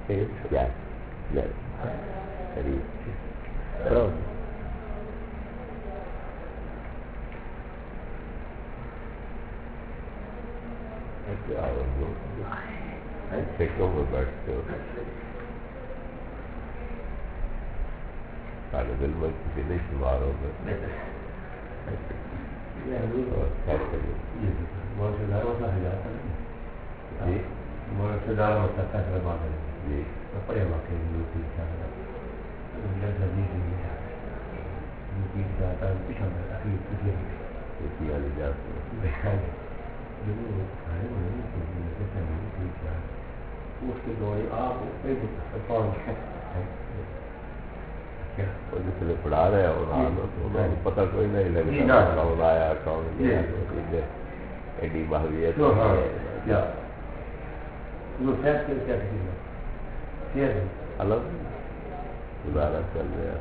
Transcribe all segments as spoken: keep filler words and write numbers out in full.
کیا ٹھیکوں میں بیٹھتے ہو طالب علم کسی نہیں شمار ہو گئے جس نے پڑھا رہے ہیں انہوں نے پتہ کوئی نہیں لگتا کون آیا کون گیا ایڈی ماہویت الگ گزارا چل رہا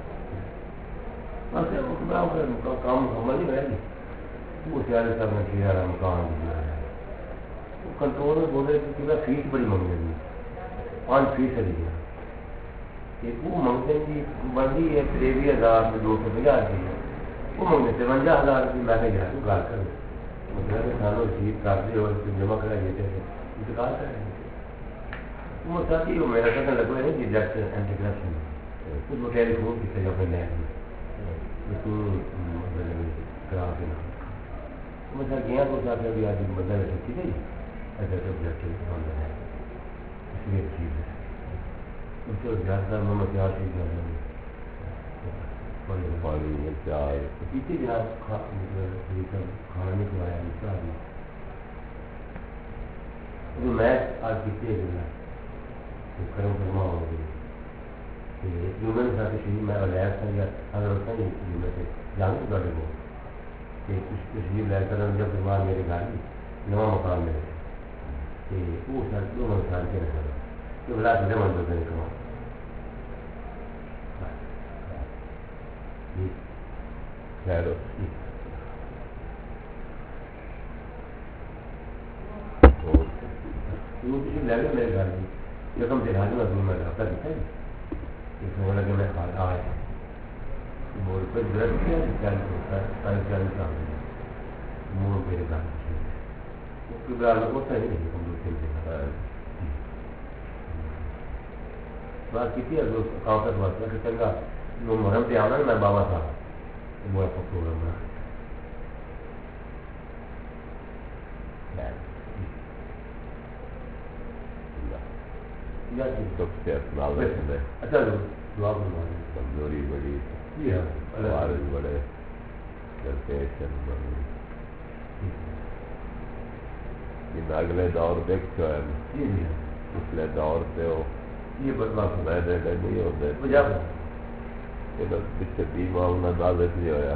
کام نہیں ہے وہ سیارے سر نے کیا مکان کنٹرول میں بولے کہ فیس بڑی منگ رہی ہے پانچ فیس ہے وہ منگتے کی بندی ہے تریوی ہزار سے دو سو پنجہ کی ہے وہ منگتے ترونجا ہزار کی میں نے گیا گال کر مطلب سالوں رسید کر دی اور جمع کرائیے تھے انتقال کریں وہ ساتھی وہ میرا ساتھ لگا ہے کہ جیکٹ اینٹی کرپشن کچھ وہ ٹیلی فون کیتے جو اپنے لینڈ میں تو کرا کے نام میں سر گیا تو ساتھ ابھی آج بندہ نے سکتی تھی ایسا تو آبجیکٹ بند ہے اس لیے چیز ہے اس کو زیادہ محمد پیار سے پیچھے جناب کھانا نہیں کھلایا میں آج پیچھے کرم فرما ہو گئی جمعے کے ساتھ شریف میں الیاس تھا یا اگر ہوتا نہیں جمعے سے جانتے گاڑی کو کہ کچھ تشریف لے کر جب فرما میرے گھر نواں مکان میں کہ وہ سر دو مسال کے رہا کہ بلا سے جمع کرتے ہیں کما خیر لے گئے میرے گھر کی یکم سے حاضر میں میں رابطہ دکھا ہے اس میں لگے میں آئے مور پہ درد کیا چالیس ساڑھے چالیس سال مور میرے گھر کی برال ہوتا ہی نہیں ہم دوسرے سے بات کی تھی کام تک بات کر چنگا وہ محرم پہ آنا میں بابا صاحب وہ پروگرام بنا اچھا کمزوری بڑی عوارض بڑے درپیش بڑی اگلے دور دیکھو پچھلے دور سے ہو یہ بدلاؤ میں نہیں ہوتے پیچھے بیمہ انہیں دعوت نہیں ہوا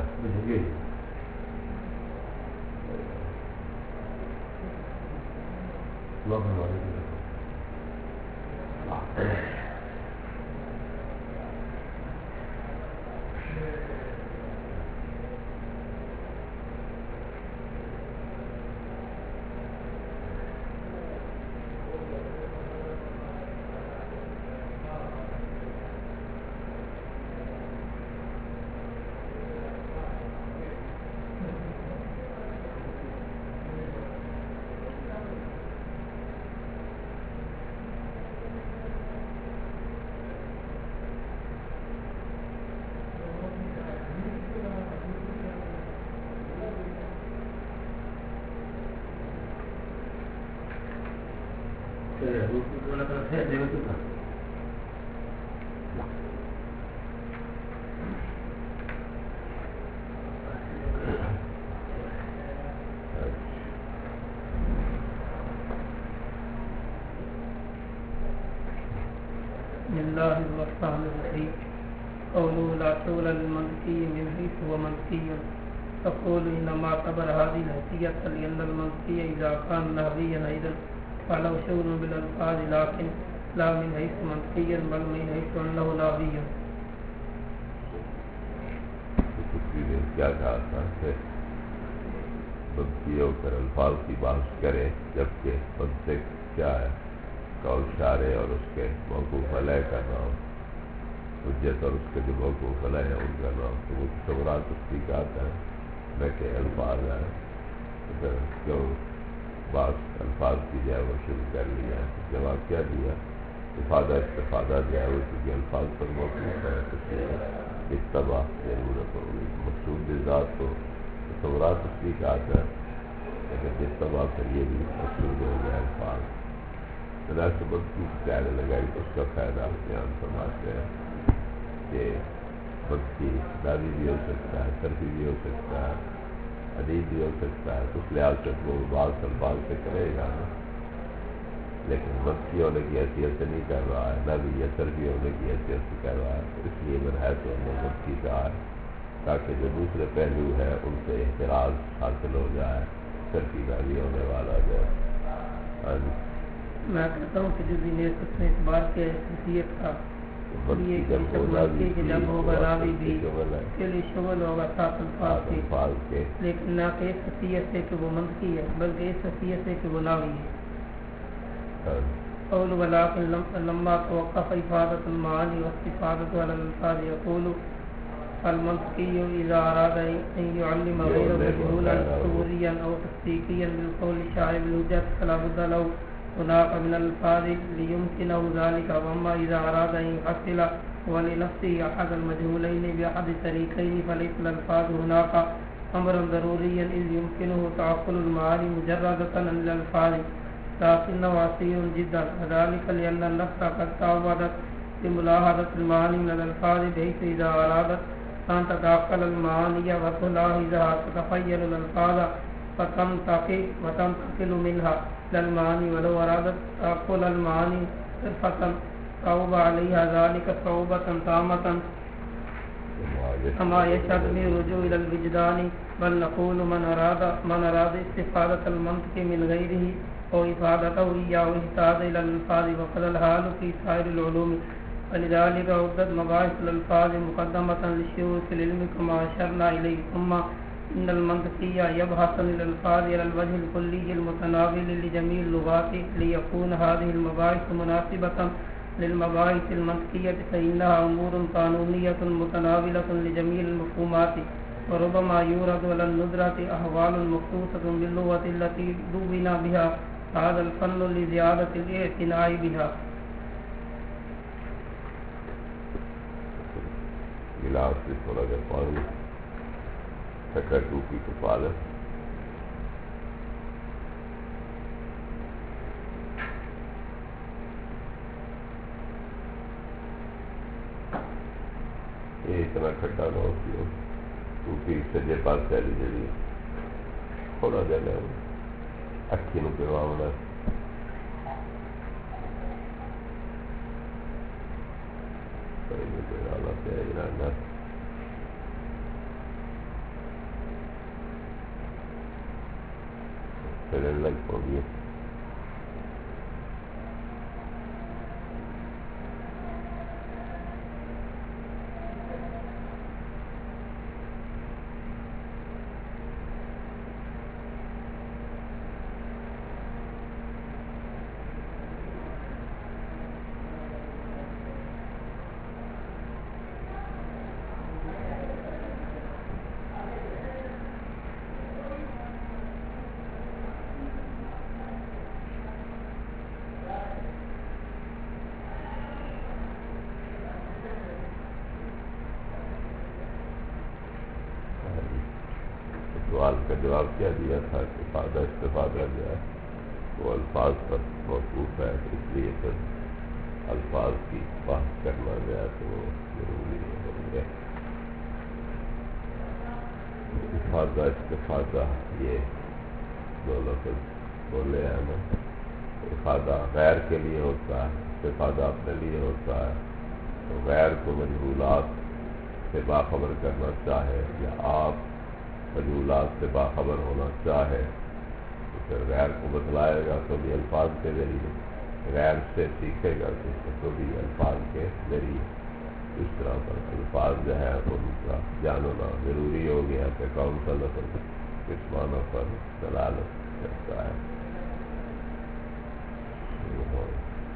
بسم الله الرحمن الرحيم قوله لا شغل للمنطقي من حيث هو منطقي تقول إنما اعتبر هذه الحيثية لأن المنطقي إذا كان نحويا أيضا فله شغل بالألفاظ لكن لا من حيث منطقيا بل من حيث أنه نحوي. کیا کہا تھا کہ منطقی ہو کر الفاظ کی بات کرے جبکہ منطق کیا ہے قول شارع اور اس کے موقوف علیہ کا نام، حجت اور اس کے جو موقوف علیہ ہے ان کا نام، تو وہ تصورات تصدیقات ہیں، بیٹھے الفاظ ہیں، جو بعض الفاظ کی جو ہے وہ شروع کر لیا ہے۔ جواب کیا دیا؟ افادہ استفادہ جو ہے وہ کیونکہ الفاظ پر موقوف ہے، اس لیے اتباع ضرورت ہوگی۔ مقصود ذات کو تصورات تصدیقات ہے، لیکن اتباع پھر یہ بھی مقصود ہو گیا الفاظ۔ مناسبت کی کہنے لگائی تو اس کا فائدہ بیان فرماتے ہیں کہ وقت کی دادی بھی ہو سکتا ہے، ترفی بھی ہو سکتا ہے، ادیب بھی ہو سکتا ہے، اس لحاظ سے وہ بعض الفاظ سے کرے گا نا، لیکن وقت کی ہونے کی حیثیت سے نہیں کر رہا ہے، نہ بھی یہ ترفی ہونے کی حیثیت سے کر رہا ہے، اس لیے میں ہے تو ہم نے وقت کی کہا ہے تاکہ جو دوسرے پہلو ہے ان سے احتراز حاصل ہو جائے، ترفی کا بھی ہونے والا جائے۔ ہاں جی، میں کہتا ہوں کہ جو بھی نے اس میں اس بات کے حیثیت کا یہ کہ جب ہوگا راوی بھی کے لیے شغل ہوگا سات الفاظ کے، لیکن نہ کہ اس حیثیت سے کہ وہ منطقی ہے بلکہ اس حیثیت سے کہ وہ ناوی ہے۔ قول ولكن لما توقف إفادة المعاني واستفادة على الألفاظ يقول المنطقي إذا أراد أن يعلم غيره مجهولا صوريا أو تصديقيا بالقول شاعر الحجة فلا بد له هناك من الألفاظ ليمكنه ذلك، وأما إذا أراد أن يحصل ولنفسه أحد المجهولين بأحد الطريقين فليس الألفاظ هناك أمرا ضروريا إذ يمكنه تعقل المعاني مجردة عن الألفاظ، لكنه عسير جدا، وذلك لأن النفس قد تعودت بملاحظة المعاني من الألفاظ بحيث إذا أرادت أن تتعقل المعاني وتلاحظها تتخيل الألفاظ فتنتقل وتنتقل منها إلى المعاني، ولو أرادت تعقل المعاني صرفة صعب عليها ذلك صعوبة تامة كما يشهد به الرجوع إلى الوجدان، بل نقول من أراد من أراد استفادة المنطق من غيره أو إفادته إياه احتاج إلى الألفاظ، وقد الحال في سائر العلوم، ولذلك عدت مباحث الألفاظ مقدمة للشيوخ في العلم كما أشرنا إليه. ثم إن المنطقية يبحث عن الألفاظ على الوجه الكلي المتناول لجميع اللغات ليكون هذه المباحث مناسبة للمباحث المنطقية، فإنها أمور قانونية متناولة لجميع المفهومات، وربما يورد على الندرة أحوال مخصوصة باللغة التي دون بها هذا الفن لزيادة الاعتناء بها. گلاس سے تھوڑا سا پانی ٹھکر ٹوپی کو پالا، یہ اتنا کھٹا نہ ہوتی ہو، ٹوپی سجے پاس پہلی جڑی تھوڑا جا لے اکھی نو پواونا، پھر لگ پو گیا سوال کا جواب کیا دیا تھا کہ فائدہ استفادہ جو ہے وہ الفاظ پر موقوف ہے، اس لیے پھر الفاظ کی بات کرنا جو ہے تو وہ ضروری ہو گیا۔ افادہ استفادہ یہ دو لفظ بولے ہیں نا، افادہ غیر کے لیے ہوتا ہے، استفادہ اپنے لیے ہوتا ہے، تو غیر کو مجہولات سے باخبر کرنا چاہے یا آپ مجہولات سے باخبر ہونا چاہے تو پھر غیر کو بتلائے گا تو بھی الفاظ کے ذریعے، غیر سے سیکھے گا تو بھی الفاظ کے ذریعے۔ اس طرح پر الفاظ جو ہے ان کا جاننا ضروری ہو گیا کہ کون سا لفظ کس معنی پر دلالت کرتا ہے۔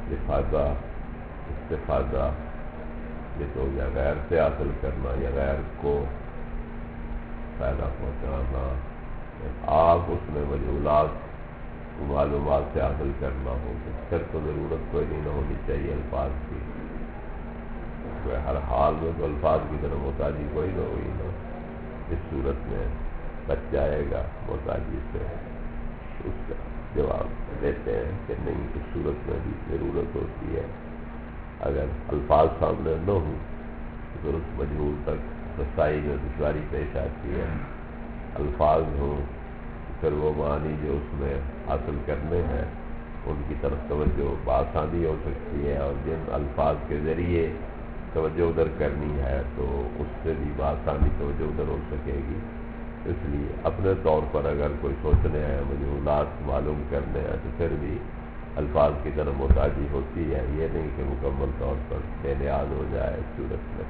استفادہ استفادہ یہ تو یا غیر سے حاصل کرنا یا غیر کو فائدہ پہنچانا، آپ اس میں مجہولات معلومات سے حاصل کرنا ہو، پھر تو ضرورت کوئی نہیں نہ ہونی چاہیے الفاظ کی، ہر حال میں تو الفاظ کی طرف محتاجی کوئی نہ ہوئی نا، اس صورت میں بچ جائے گا محتاجی سے۔ اس کا جواب دیتے ہیں کہ نہیں، اس صورت میں بھی ضرورت ہوتی ہے، اگر الفاظ سامنے نہ ہوں تو درست مجہول تک رسائی میں دشواری پیش آتی ہے، الفاظ ہوں پھر وہ معنی جو اس میں حاصل کرنے ہیں ان کی طرف توجہ بآسانی ہو سکتی ہے، اور جن الفاظ کے ذریعے توجہ ادھر کرنی ہے تو اس سے بھی بآسانی توجہ ادھر ہو سکے گی۔ اس لیے اپنے طور پر اگر کوئی سوچنے ہیں، مجہولات معلوم کرنے ہیں، تو پھر بھی الفاظ کی طرف محتاجی ہوتی ہے، یہ نہیں کہ مکمل طور پر بے نیاز ہو جائے اس صورت میں۔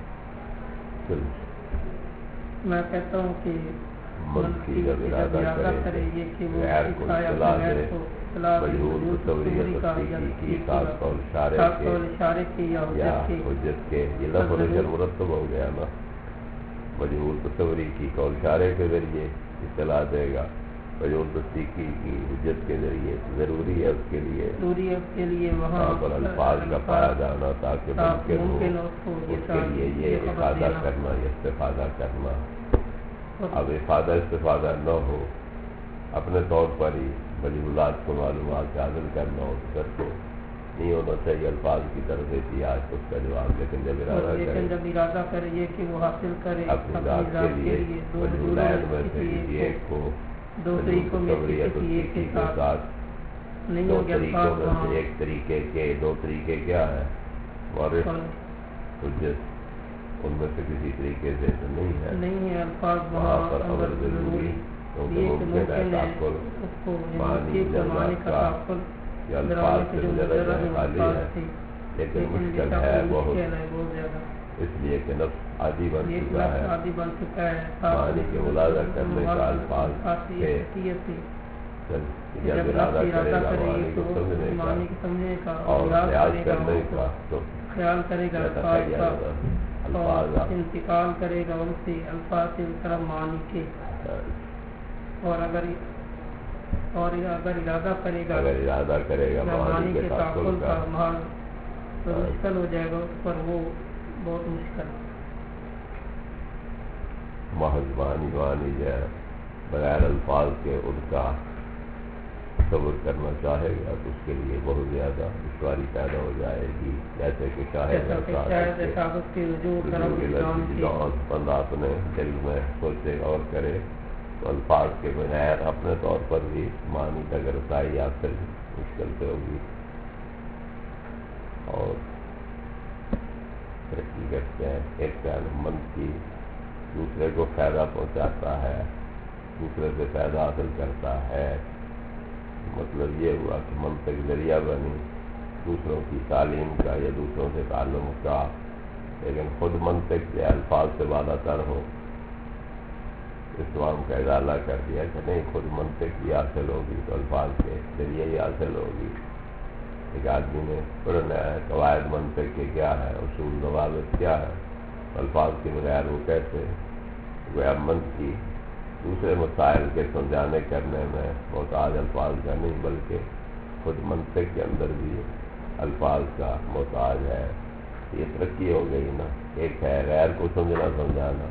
میں کہتا ہوں کہ منفی جب ارادہ کرے غیر کو اطلاع دے، مجہول تصوری یا تصدیقی کی خاص قول اشارے کے یا حجت کے، یہ لفظ نشر مرتب ہو گیا نا، مجہول تصوری کی قول اشارے کے ذریعے اطلاع دے گا، مجہول تصدیقی کی حجت کے ذریعے ضروری ہے اس کے لیے ضروری ہے اس کے لیے وہاں پر الفاظ کا پایا جانا تاکہ ممکن ہو اس کے لیے یہ افادہ کرنا یا استفادہ کرنا۔ اب افادہ استفادہ نہ ہو، اپنے طور پر ہی مجہولات کو معلومات حاصل کرنا ہو تو پھر تو نہیں ہونا چاہیے الفاظ کی طرف احتیاط اس کا جواب، لیکن جب ارادہ کرے لیکن جب ارادہ کرے یہ کہ وہ حاصل کرے اپنی ذات کے لیے مجہولات میں سے کسی ایک کو دو طریقوں میں سے کسی ایک کے ساتھ نہیں ہو گیا الفاظ وہاں ایک طریقے کے دو طریقے کیا ہے مورخ حجت، ان میں سے کسی طریقے سے تو نہیں ہے، نہیں ہے الفاظ وہاں پر امر ضروری کیونکہ ممکن ہے تعقل معنی جماعت کا یا الفاظ سے مجرد ہے خالی ہے، لیکن مشکل ہے بہت، اس لیے کہ نفس عادی بن چکا ہے معنی کے ملاحظہ کرنے کا الفاظ کے، جب ارادہ کرے گا معنی کو سمجھنے کا اور خیال کرنے کا تو خیال کرے گا الفاظ کا اور انتقال کرے گا ان سے الفاظ سے طرف معنی کے، اور اگر اور اگر ارادہ کرے گا اگر ارادہ کرے گا معنی کے تعقل کا محال تو مشکل ہو جائے گا اس پر، وہ بہت مشکل محض معنی معنی جو ہے بغیر الفاظ کے ان کا تصور کرنا چاہے گا تو اس کے لیے بہت زیادہ دشواری پیدا ہو جائے گی، جیسے کہ شاہد بندہ اپنے دل میں سوچے اور کرے تو الفاظ کے بغیر اپنے طور پر بھی معنی تک رسائی حاصل مشکل سے ہوگی، اور ترقی کرتے ہیں ایک مند کی دوسرے کو فائدہ پہنچاتا ہے، دوسرے سے فائدہ حاصل کرتا ہے، مطلب یہ ہوا کہ منطق ذریعہ بنی دوسروں کی تعلیم کا یا دوسروں سے تعلم کا، لیکن خود منطق یا الفاظ سے بالا تر ہو، اسلام کا ادالہ کر دیا کہ نہیں خود منطق بھی حاصل ہوگی تو الفاظ کے ذریعے ہی حاصل ہوگی۔ ایک آدمی نے پڑھنا ہے قواعد منطق کے کیا ہے، اصول ضوابط کیا ہے، الفاظ کے بغیر وہ کیسے گویا منطق کی دوسرے مسائل کے سمجھانے کرنے میں محتاج الفاظ کا نہیں بلکہ خود منطق کے اندر بھی الفاظ کا محتاج ہے۔ یہ ترقی ہو گئی نا، ایک ہے غیر کو سمجھنا سمجھانا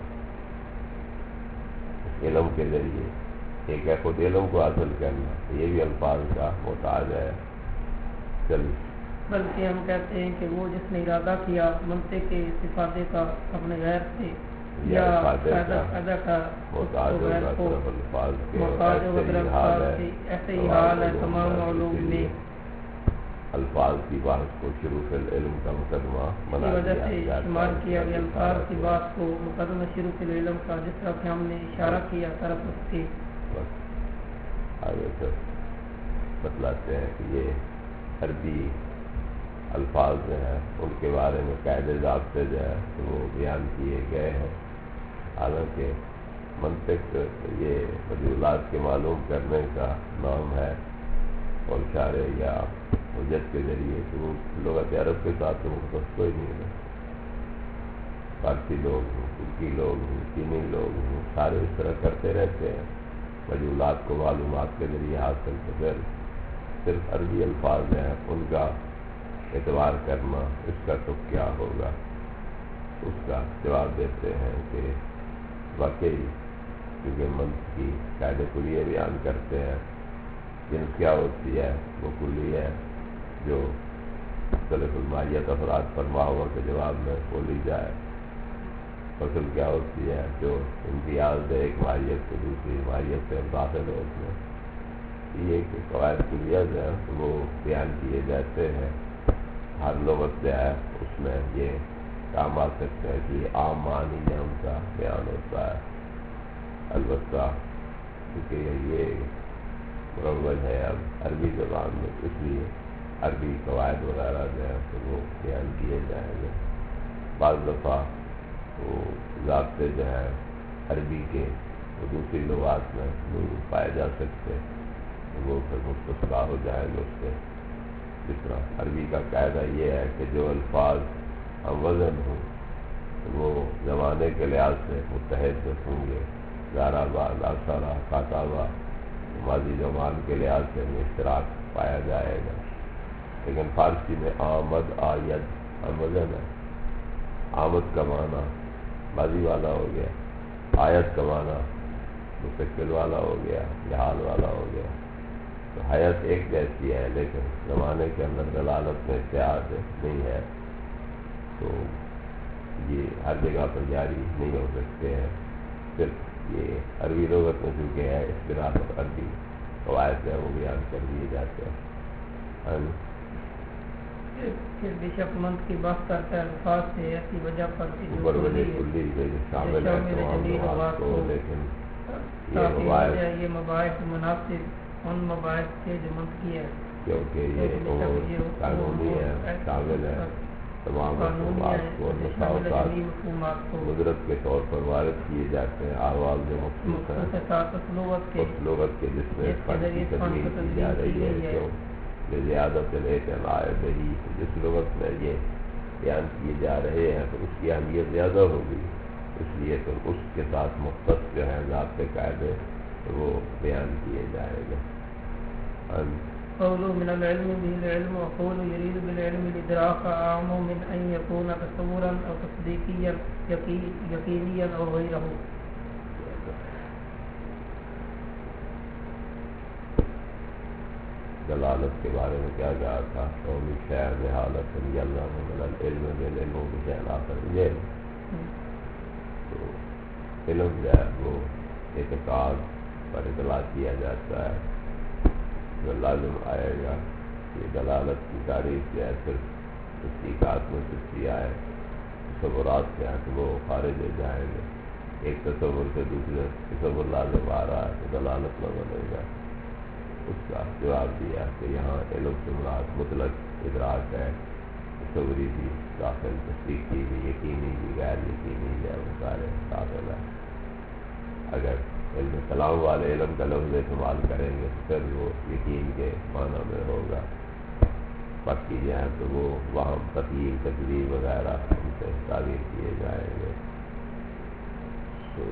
علم کے ذریعے، ایک ہے خود علم کو حاصل کرنا، یہ بھی الفاظ کا محتاج ہے۔ چل بلکہ ہم کہتے ہیں کہ وہ جس نے ارادہ کیا منطق کے استفادے کا اپنے غیر سے یا فائدہ کا محتاج ہوگا صرف الفاظ کے، ایسے ہی حال ہے تمام علوم میں، الفاظ کی بات کو شروع فی العلم کا مقدمہ بنا وجہ سے شمار کیا گیا الفاظ کی بات کو مقدمہ شروع فی العلم کا، جس طرح کہ ہم نے اشارہ کیا طرف اس کے۔ آگے پھر بتلاتے ہیں کہ یہ عربی الفاظ جو ہیں ان کے بارے میں قاعدے ضابطے جو ہے وہ بیان کیے گئے ہیں، حالانکہ منطق یہ مجہولات کے معلوم کرنے کا نام ہے اور اشارے یا حجت کے ذریعے تو وہ لغت عرب کے ساتھ تو مختص کوئی نہیں ہے. فارسی لوگ ہوں، ترکی لوگ ہوں، چینی لوگ ہوں، سارے اس طرح کرتے رہتے ہیں مجہولات کو معلومات کے ذریعے حاصل. تو پھر صرف عربی الفاظ ہیں ان کا اعتبار کرنا اس کا تو کیا ہوگا. اس کا جواب دیتے ہیں کہ واقعی کیونکہ منطق کی قاعدہ کلیہ بیان کرتے ہیں. جنس کیا ہوتی ہے؟ وہ کلی ہے جو مختلف الماہیت افراد پر ماحول کے جواب میں بولی جائے. فصل کیا ہوتی ہے؟ جو امتیاز دے ایک ماہیت سے دوسری ماہیت سے داخل ہو اس میں. یہ کہ قواعد کلیہ جو ہے وہ بیان کیے جاتے ہیں. ہر لغت جو ہے اس میں یہ کام آ سکتے ہیں کہ عام معنی میں ان کا بیان ہوتا ہے. البتہ کیونکہ یہ مروج ہے اب عربی زبان میں، اس لیے عربی قواعد وغیرہ جو ہے تو وہ بیان کیے جائیں گے. بعض دفعہ وہ ضابطے جو ہے عربی کے وہ دوسری لغات میں نہیں پائے جا سکتے، وہ پھر مستثنیٰ ہو جائیں گے اس سے. جس طرح عربی کا قاعدہ یہ ہے کہ جو الفاظ ہم وزن ہوں وہ زمانے کے لحاظ سے متحد ہوں گے. زارابا، لاسارا، کاتابا ماضی زمان کے لحاظ سے اشتراک پایا جائے گا. لیکن فارسی میں آمد، آید ہم وزن ہے. آمد کا معنی ماضی والا ہو گیا، آیت کا معنی مستقبل والا ہو گیا یا حال والا ہو گیا. تو حیات ایک جیسی ہے لیکن زمانے کے اندر دلالت میں اتحاد نہیں ہے، تو یہ ہر جگہ پر جاری نہیں ہو سکتے ہیں. صرف یہ عربی لغت میں چونکہ ہے اس بنا پر عربی قواعد ہے وہ بیان کر دیے جاتے ہیں. بے شک منط کی بات کرتا ہے الفاظ سے ایسی وجہ پر اوپر وجہ کلی جو شامل ہے تمام لغات کو، لیکن یہ مباحث یہ مباحث مناسب ان مباحث کے جو منطقی ہے کیونکہ یہ امور قانونی ہے، شامل ہے تمام مفہومات کو، مساوات قدرت کے طور پر وارد کیے جاتے ہیں. آواز جو مخصوص ہیں اس لغت کے جس میں فن کی تدوین کی جا رہی ہے، کیوں یہ زیادت الاعتناء بہی جس لغت میں یہ بیان کیے جا رہے ہیں تو اس کی اہمیت زیادہ ہوگی. اس لیے تو اس کے ساتھ مختص جو ہیں ضابطے قاعدے وہ بیان کیے جائیں گے. قوله من العلم به العلم وقوله يريد بالعلم الإدراك أعم من أن يكون تصورا أو تصديقيا يقينيا أو غيره. دلالت کے بارے میں کیا کہا تھا؟ قومی شعر حالت یلنا من العلم بالعلم بشأن آخر یہ تو علم جو ہے وہ اعتقاد پر اطلاع کیا جاتا ہے. جو لازم آئے گا یہ دلالت کی تعریف جو ہے صرف تصدیقات میں سستی آئے، تصورات سے ہیں تو وہ خارج ہو جائیں گے. ایک تصور سے دوسرے تصور لازم آ رہا ہے تو دلالت نہ بنے گا. اس کا جواب دیا کہ یہاں علم سے مراد مطلق ادراک ہے، تصوری بھی داخل، تصدیقی بھی، یقینی بھی، غیر یقینی بھی ہے، وہ سارے داخل ہے. اگر علم کلام والے علم کا لفظ استعمال کریں گے تو پھر وہ یقین کے معنی میں ہوگا. باقی جو ہیں تو وہ وہاں تقریر، تقریر وغیرہ ان سے تعبیر کیے جائیں گے. تو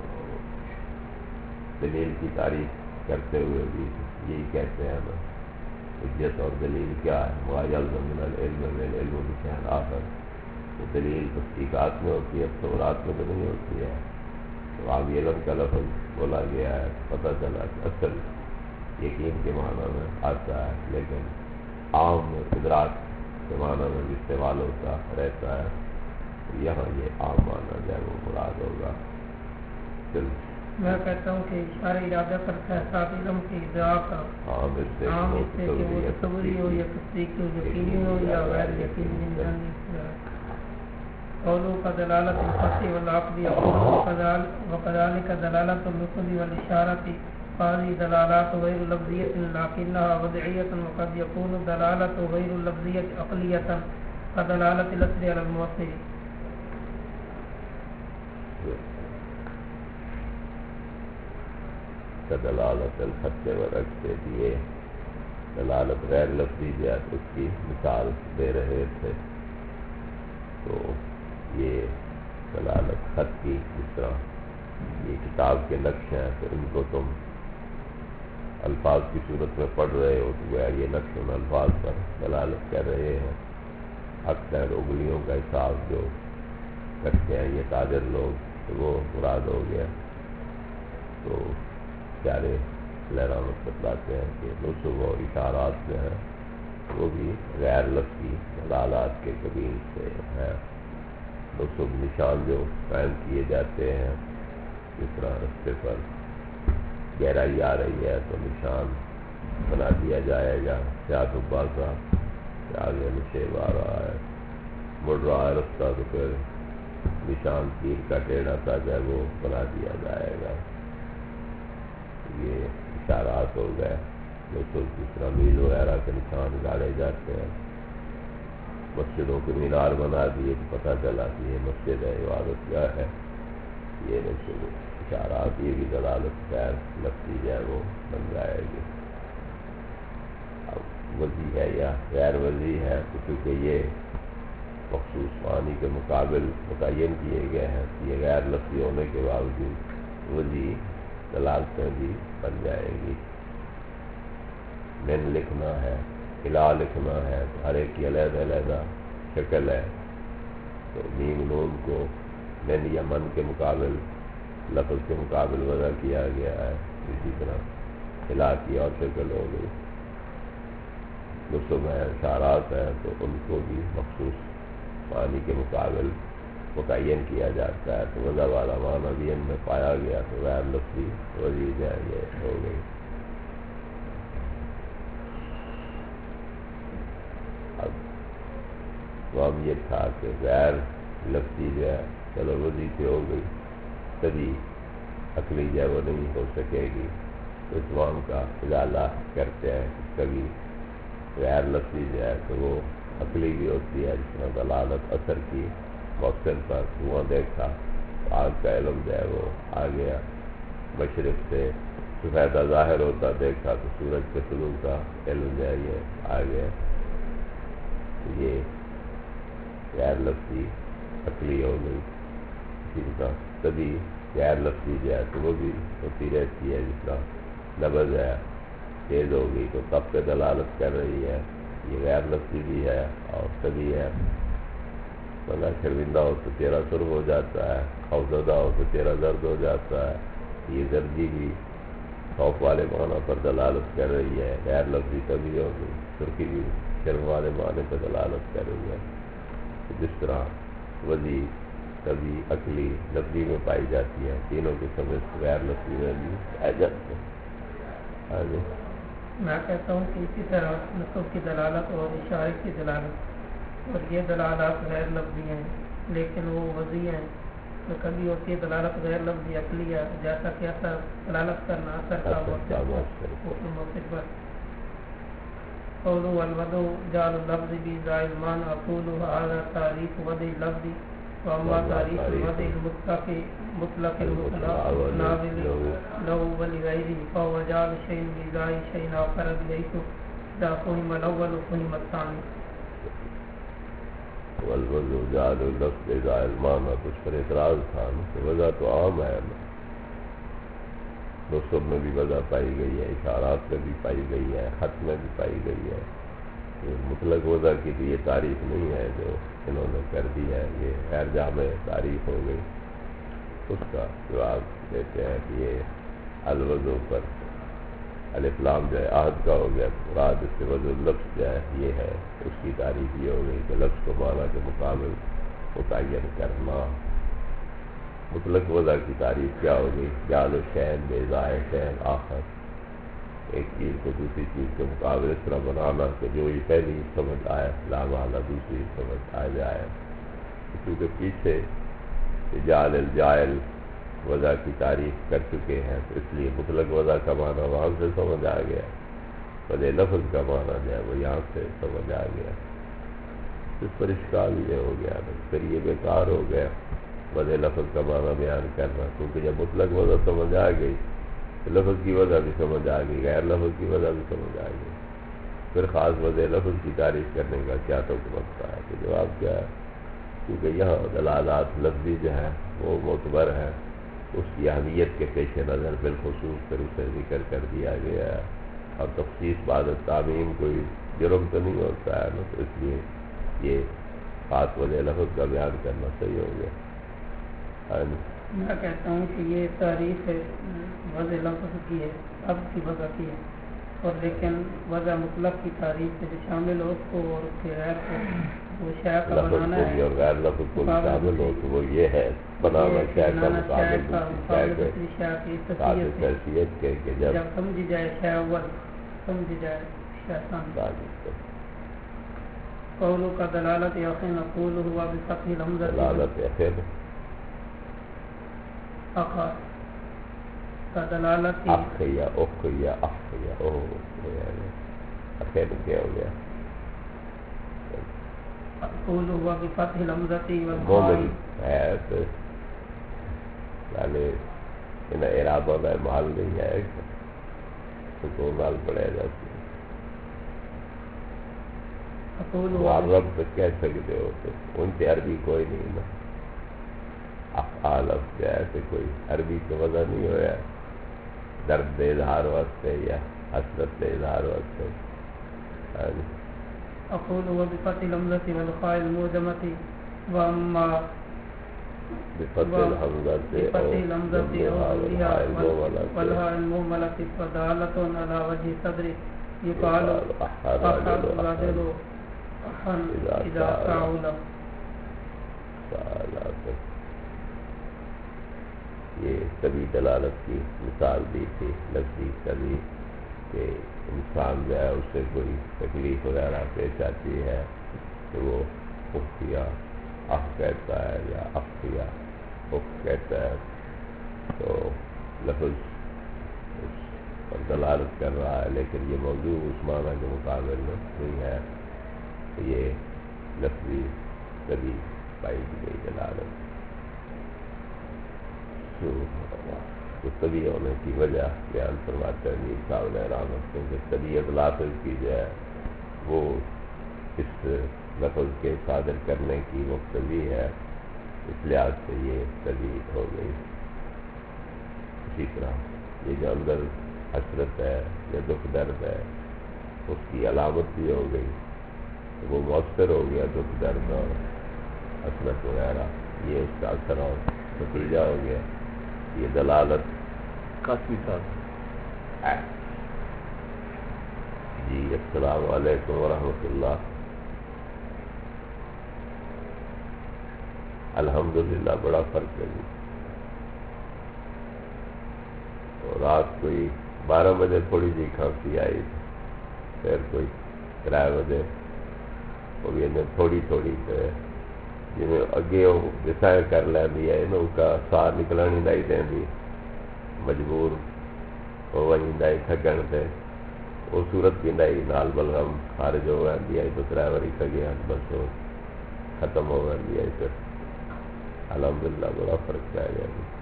دلیل کی تعریف کرتے ہوئے بھی یہی کہتے ہیں نا حجت اور دلیل کیا ہے؟ ما یلزم من العلم بالعلم بشأن آخر. تو دلیل تصدیقات میں ہوتی ہے، تصورات میں تو نہیں ہوتی ہے. تو اب علم کا لفظ بولا گیا ہے، پتہ چلا کہ اصل یقین کے معنی میں آتا ہے لیکن عام ادراک کے معنی میں بھی استعمال ہوتا رہتا ہے. یہاں یہ عام معنی جو ہے وہ مراد ہوگا. میں کہتا ہوں کہ اشارہ ارادہ کرتا ہے صاحب علم کی ادراک کا عام اس سے عام اس سے کہ وہ تصوری ہو یا تصدیقی ہو، یقینی ہو یا غیر یقینی نہیں. قولوں کا دلالت القطعی والعقلی وكذلك دلالت النقل والاشارة هذه دلالات غیر لفظیة لكنها وضعیة وقد يكون دلالت غیر لفظیة عقلیة كدلالت الاصل على الموصل. دلالت الخط والعکس دیے دلالت غیر لفظی جو ہے اس کی مثال دے رہے تھے. تو یہ دلالت خط کی، جس طرح یہ کتاب کے نقش ہیں تو ان کو تم الفاظ کی صورت میں پڑھ رہے ہو تو گویا یہ نقش ان الفاظ پر دلالت کر رہے ہیں. اکثر انگلیوں کا حساب جو کرتے ہیں یہ تاجر لوگ تو وہ مراد ہو گیا. تو پیارے لہرامت بتلاتے ہیں کہ نصب و اشارات جو ہیں وہ بھی غیر لفظی دلالات کے قبیل سے ہیں. نصب نشان جو قائم کیے جاتے ہیں، جس طرح رستے پر گہرائی آ رہی ہے تو نشان بنا دیا جائے گا. سیاہ بازا آگے نشیب آ رہا ہے، مڑ رہا ہے رستہ تو پھر نشان تیر کا ٹیڑھا سا جو ہے وہ بنا دیا جائے گا. یہ اشارات ہو گئے. نصب جس طرح میل وغیرہ کے نشان گاڑے جاتے ہیں. مسجدوں کے مینار بنا دیے تو پتہ چلا کہ یہ مسجد ہے، عبادت گاہ ہے. یہ نصب اشارات یہ بھی دلالت غیر لفظی جو ہے وہ بن جائے گی. اب وضی ہے یا غیر وضی ہے تو چونکہ یہ مخصوص معنی کے مقابل متعین کیے گئے ہیں کہ یہ غیر لفظی ہونے کے باوجود وضی دلالتیں بھی بن جائے گی. من لکھنا ہے، الہ لکھنا ہے تو ہر ایک کی علیحدہ علیحدہ شکل ہے. تو میم نون کو من یا من کے مقابل لفظ کے مقابل وضع کیا گیا ہے. اسی طرح الہ کی اور شکل ہو گئی. نصب ہے، اشارات ہیں تو ان کو بھی مخصوص معنی کے مقابل متعین کیا جاتا ہے. تو وضع والا معنی بھی ان میں پایا گیا تو غیر لفظی وضع جو ہے یہ ہو گئی. اب جواب یہ تھا کہ غیر لفظی جو ہے چلو وضع سے ہو گئی، تبھی عقلی جو ہے وہ نہیں ہو سکے گی. تو اسلام کا ازالہ کرتے ہیں. کبھی غیر لفظی جو ہے تو وہ عقلی بھی ہوتی ہے، جس طرح دلالت اثر کی. مقصد پر دھواں دیکھا تو آگ کا علم جو ہے وہ آ گیا. مشرق سے سفیدہ ظاہر ہوتا دیکھا تو سورج کے طلوع کا علم جو ہے یہ آ گیا. یہ غیر لفظی عقلی ہو گئی. اسی طرح تبھی غیر لفظی جو ہے تو وہ بھی ہوتی رہتی ہے. جس طرح لفظ ہے تیز ہو گئی تو تب پہ دلالت کر رہی ہے، یہ غیر لفظی بھی ہے. اور تبھی ہے بلا شرمندہ ہو تو چہرہ سرخ ہو جاتا ہے، خوفزدہ ہو تو چہرہ درد ہو جاتا ہے. یہ زردی بھی خوف والے معنی پر دلالت کر رہی ہے، غیر لفظی تبھی ہو گئی. سرخی بھی شرم والے معنی پر دلالت کر رہی ہے. جس طرح وضع کبھی عقلی لفظی میں پائی جاتی ہے، تینوں کے سمجھ غیر لفظی میں بھی پائے جاتے ہیں. آگے میں کہتا ہوں کہ اسی طرح نصب کی دلالت اور اشارے کی دلالت اور یہ دلالات غیر لفظی ہیں لیکن وہ وضعی ہیں. تو کبھی ہوتی ہے دلالت غیر لفظی عقلی ہے، جیسا کہ اثر دلالت کرنا اثر کا موقف پر. قولوا الوضع جعل اللفظ بإزاء المعنى أقول هذا تعريف وضع اللفظ وأما تعريف الوضع المطلق مطلق المتناول له ولغيره فهو جعل شيء بإزاء شيء آخر بحيث إذا فهم الأول فهم الثاني. والوضع جعل اللفظ بإزاء المعنى کچھ پر اعتراض تھا کہ وضع تو عام ہے، نصب میں بھی وضع پائی گئی ہے، اشارات میں بھی پائی گئی ہے، خط میں بھی پائی گئی ہے. مطلق وضع کی تو یہ تعریف نہیں ہے جو انہوں نے کر دی ہے، یہ غیر جامع تعریف ہو گئی. اس کا جواب دیتے ہیں کہ یہ الوضع پر الف لام جو ہے عہد کا ہو گیا، مراد اس سے وضع لفظ جو ہے یہ ہے. اس کی تعریف یہ ہو گئی کہ لفظ کو معنی کے مقابل متعین کرنا. مطلق وضع کی تعریف کیا ہوگی؟ جعل شین بإزاء شین آخر، ایک چیز کو دوسری چیز کے مقابل اس طرح بنانا کہ جو یہ پہلی سمجھ آئے لام آنا دوسری سمجھ آ جائے. کیونکہ پیچھے جعل الجائل وضع کی تعریف کر چکے ہیں تو اس لیے مطلق وضع کا معنی وہاں سے سمجھ آ گیا، وضع لفظ کا معنی جو ہے وہ یہاں سے سمجھ آ گیا. اس پر اشکال یہ ہو گیا پھر یہ بیکار ہو گیا وضع لفظ کا معنی بیان کرنا، کیونکہ جب مطلق وضع سمجھ آ گئی تو لفظ کی وضع بھی سمجھ آ گئی، غیر لفظ کی وضع بھی سمجھ آ گئی. پھر خاص وضع لفظ کی تعریف کرنے کا کیا حکم رکھتا ہے؟ تو جواب کیا ہے؟ کیونکہ یہاں دلالات لفظی جو ہے وہ معتبر ہے، اس کی اہمیت کے پیش نظر بالخصوص پھر اسے ذکر کر دیا گیا ہے، اور تخصیص بعد تعمیم کوئی جرم تو نہیں ہوتا ہے نا، تو اس لیے یہ خاص وجہ لفظ کا بیان کرنا صحیح ہو گیا۔ میں کہتا ہوں کہ یہ تعریف ہے وضع لفظ کی ہے، اب کی وضع کی ہے، اور لیکن وضع مطلق کی تعریف سے جو شامل ہو اس کو اور اس کے غیر کو وہ شے کا بنانا ہے، اور غیر لفظ کو شامل ہو تو وہ یہ ہے بنانا شے کا مقابل دوسری شے کے حیثیت کے کہ جب سمجھی جائے شے اول سمجھی جائے شے ثانی۔ قولو کا دلالت یقین قول ہوا بفتح الحمزہ، دلالت یقین اخا کا دلالت اخ یا اخ یا اخ یا او اخیر کیا ہو گیا؟ قول ہوا بفتح الحمزہ مومن ہے تو یعنی انہیں ارادہ میں محل نہیں ہے، سکون مال پڑے جاتی ہے، معرب تو کہہ سکتے ہو تو ان سے عربی کوئی نہیں نا، افعال افعال ایسے کوئی عربی سے وضع نہیں ہوا درد دے اظہار واسطے یا حسرت دے اظہار واسطے۔ اقول هو بفتح الحمزة والخاء المعجمة واما بفتح الحمزة والهاء المهملة فدالة على وجه صدر يقال أحد الرجل أحد إذا فعل۔ یہ کبھی دلالت کی مثال دی تھی لفظی، کبھی کہ انسان جو ہے اسے کوئی تکلیف وغیرہ پیش آتی ہے تو وہ اخیا اخ کہتا ہے یا اخیا اخ کہتا ہے، تو لفظ اس پر دلالت کر رہا ہے، لیکن یہ موضوع اس معنی کے مقابل نہیں ہے، تو یہ لفظی کبھی پائی گئی دلالت تو طبی ہونے کی وجہ بیان فرماتے ہیں میر صاحب نے رحمت، کیونکہ طبیعت لافظ کی جو ہے وہ اس لفظ کے صادر کرنے کی مقتضی ہے، اس لحاظ سے یہ طبی ہو گئی۔ اسی طرح یہ جو اندر حسرت ہے یا دکھ درد ہے اس کی علامت بھی ہو گئی، وہ مؤثر ہو گیا، دکھ درد اور حسرت وغیرہ یہ اس کا اثر اور نتیجہ ہو گیا، یہ دلالت کافی صاحب۔ جی السلام علیکم ورحمۃ اللہ۔ الحمدللہ بڑا فرق ہے جی، اور رات کوئی بارہ بجے تھوڑی سی کھانسی آئی، پھر کوئی ترائے بجے وہ بھی تھوڑی تھوڑی جی اگے وہ جسائیں کر لینی ہے نا، کا سا نکلن ہی نہیں دینی، مجبور ہو وہی تھکن سے وہ صورت بھی نہیں نال بلغم خارج ہو جاتی ہے، تو ترائے باری تھکے بس وہ ختم ہو جاتی ہے، پھر الحمدللہ بڑا فرق پہ گیا جی۔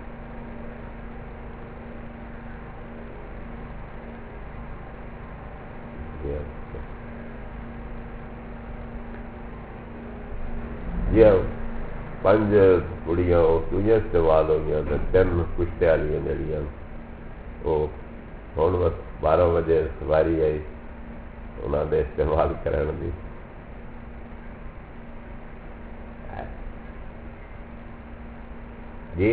جی پانچ کڑیاں کڑیاں استعمال ہو گیا، تین کشتے والی جڑیاں وہ ہوں بس بارہ بجے سواری آئی انہوں نے استعمال کرنے کی۔ جی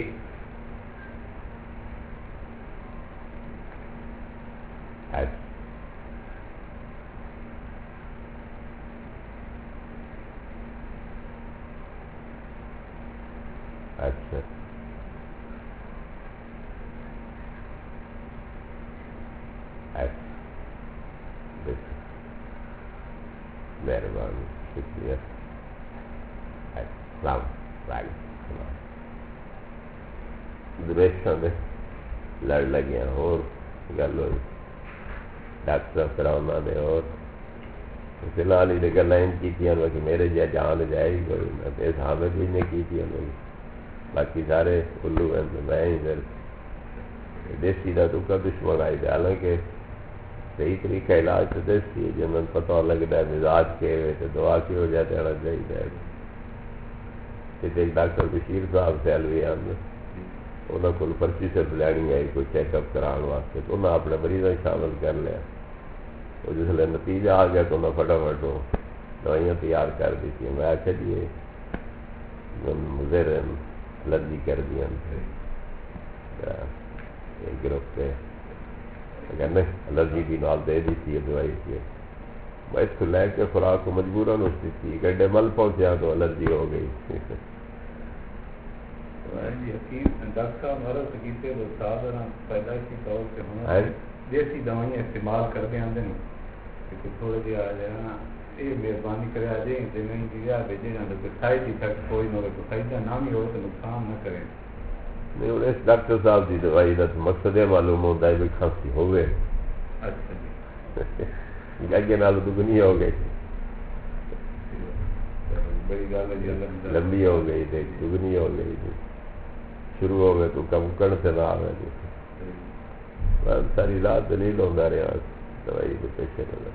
اچھا مہربانی شکریہ۔ السلام علیکم۔ دریشاں میں لڑ لگیا اور گل ہوئی، ڈاکٹر پھر انہوں نے اور فی الحال ہی گلا کی کہ میرے جی جان جائے گی کوئی نہ، اس حامد بھی نے کی تھی انہوں نے، باقی سارے الو ہیں تو میں ہی پھر دیسی کا تو کا دشمن آئی تھا، حالانکہ صحیح طریقہ علاج تو دیسی ہے جب پتہ لگتا ہے مزاج کے ہوئے تو دعا کی ہو جاتے ہونا چاہیے. ایک ڈاکٹر بشیر صاحب سے الوی آدھے انہوں کو پرچی سے لینی آئی کوئی چیک اپ کران واسطے تو انہیں اپنے مریضوں شامل کر لیا. وہ جس لئے نتیجہ آ گیا تو انہیں فٹافٹ دوائیاں تیار کر دی تھی. میں آخیا جی مضر الرجی کر دیا ایک گروپ سے کہنے الرجی بھی نال دے دی تھی دوائی کی. میں اس کو لے کے خوراک کو مجبوراً اس کی تھی گڈے مل پہنچیا تو الرجی ہو گئی. ڈاکٹر مرض کیتے پیدائشی طور سے دیسی دوائیاں استعمال کرتے آتے ہیں تھوڑے جہا آ جائے نا یہ مہربانی کرے آ جائیں تو نہیں دیا بھیجے جاتے کوئی سائڈ افیکٹ کوئی نہ ہو فائدہ نہ بھی ہو تو نقصان نہ کریں. نہیں ہوں اس ڈاکٹر صاحب کی دوائی کا مقصد یہ معلوم ہوتا ہے بھی کھانسی ہوئے. اچھا جی اگے نال دگنی ہو گئی بڑی گل ہے. لمبی ہو گئی تھی دگنی ہو گئی تھی شروع ہو گئے تو کم کن سے نہ آئے جی ساری رات دلیل ہوتا رہا دوائی کے پیچھے نظر.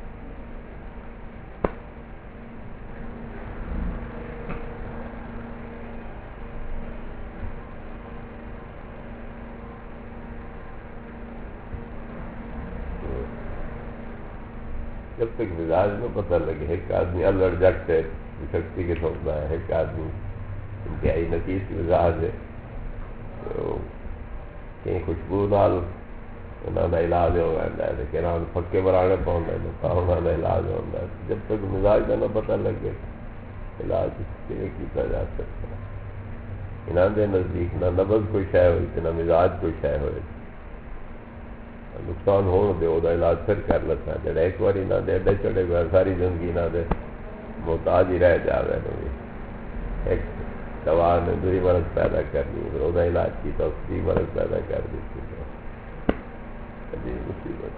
جب تک مزاج میں پتہ لگے ایک آدمی الرٹ جٹ ہے شکتی کے سوچنا ہے ایک آدمی انتہائی نفیس مزاج ہے تو کہیں خوشبو نال انہوں کا علاج ہو رہا ہے کہ انہوں نے پکے برانے پاؤں تو انہوں کا علاج ہوتا ہے. جب تک مزاج کا نہ پتہ لگے علاج کیا جا سکتا ہے. انہوں کے نزدیک نہ نبض کوئی شے ہوئی نہ مزاج کوئی شے ہوئے نقصان ہونے دے وہ علاج پھر کر لیتا ہے. جڑا ایک باری نہ دے اڈے چڑھے گئے ساری زندگی نہ دے محتاج ہی رہ جائے. ایک دوا نے دوری مرض پیدا کرنی وہ علاج کی تو دوسری مرض پیدا کر دیتی مصیبت.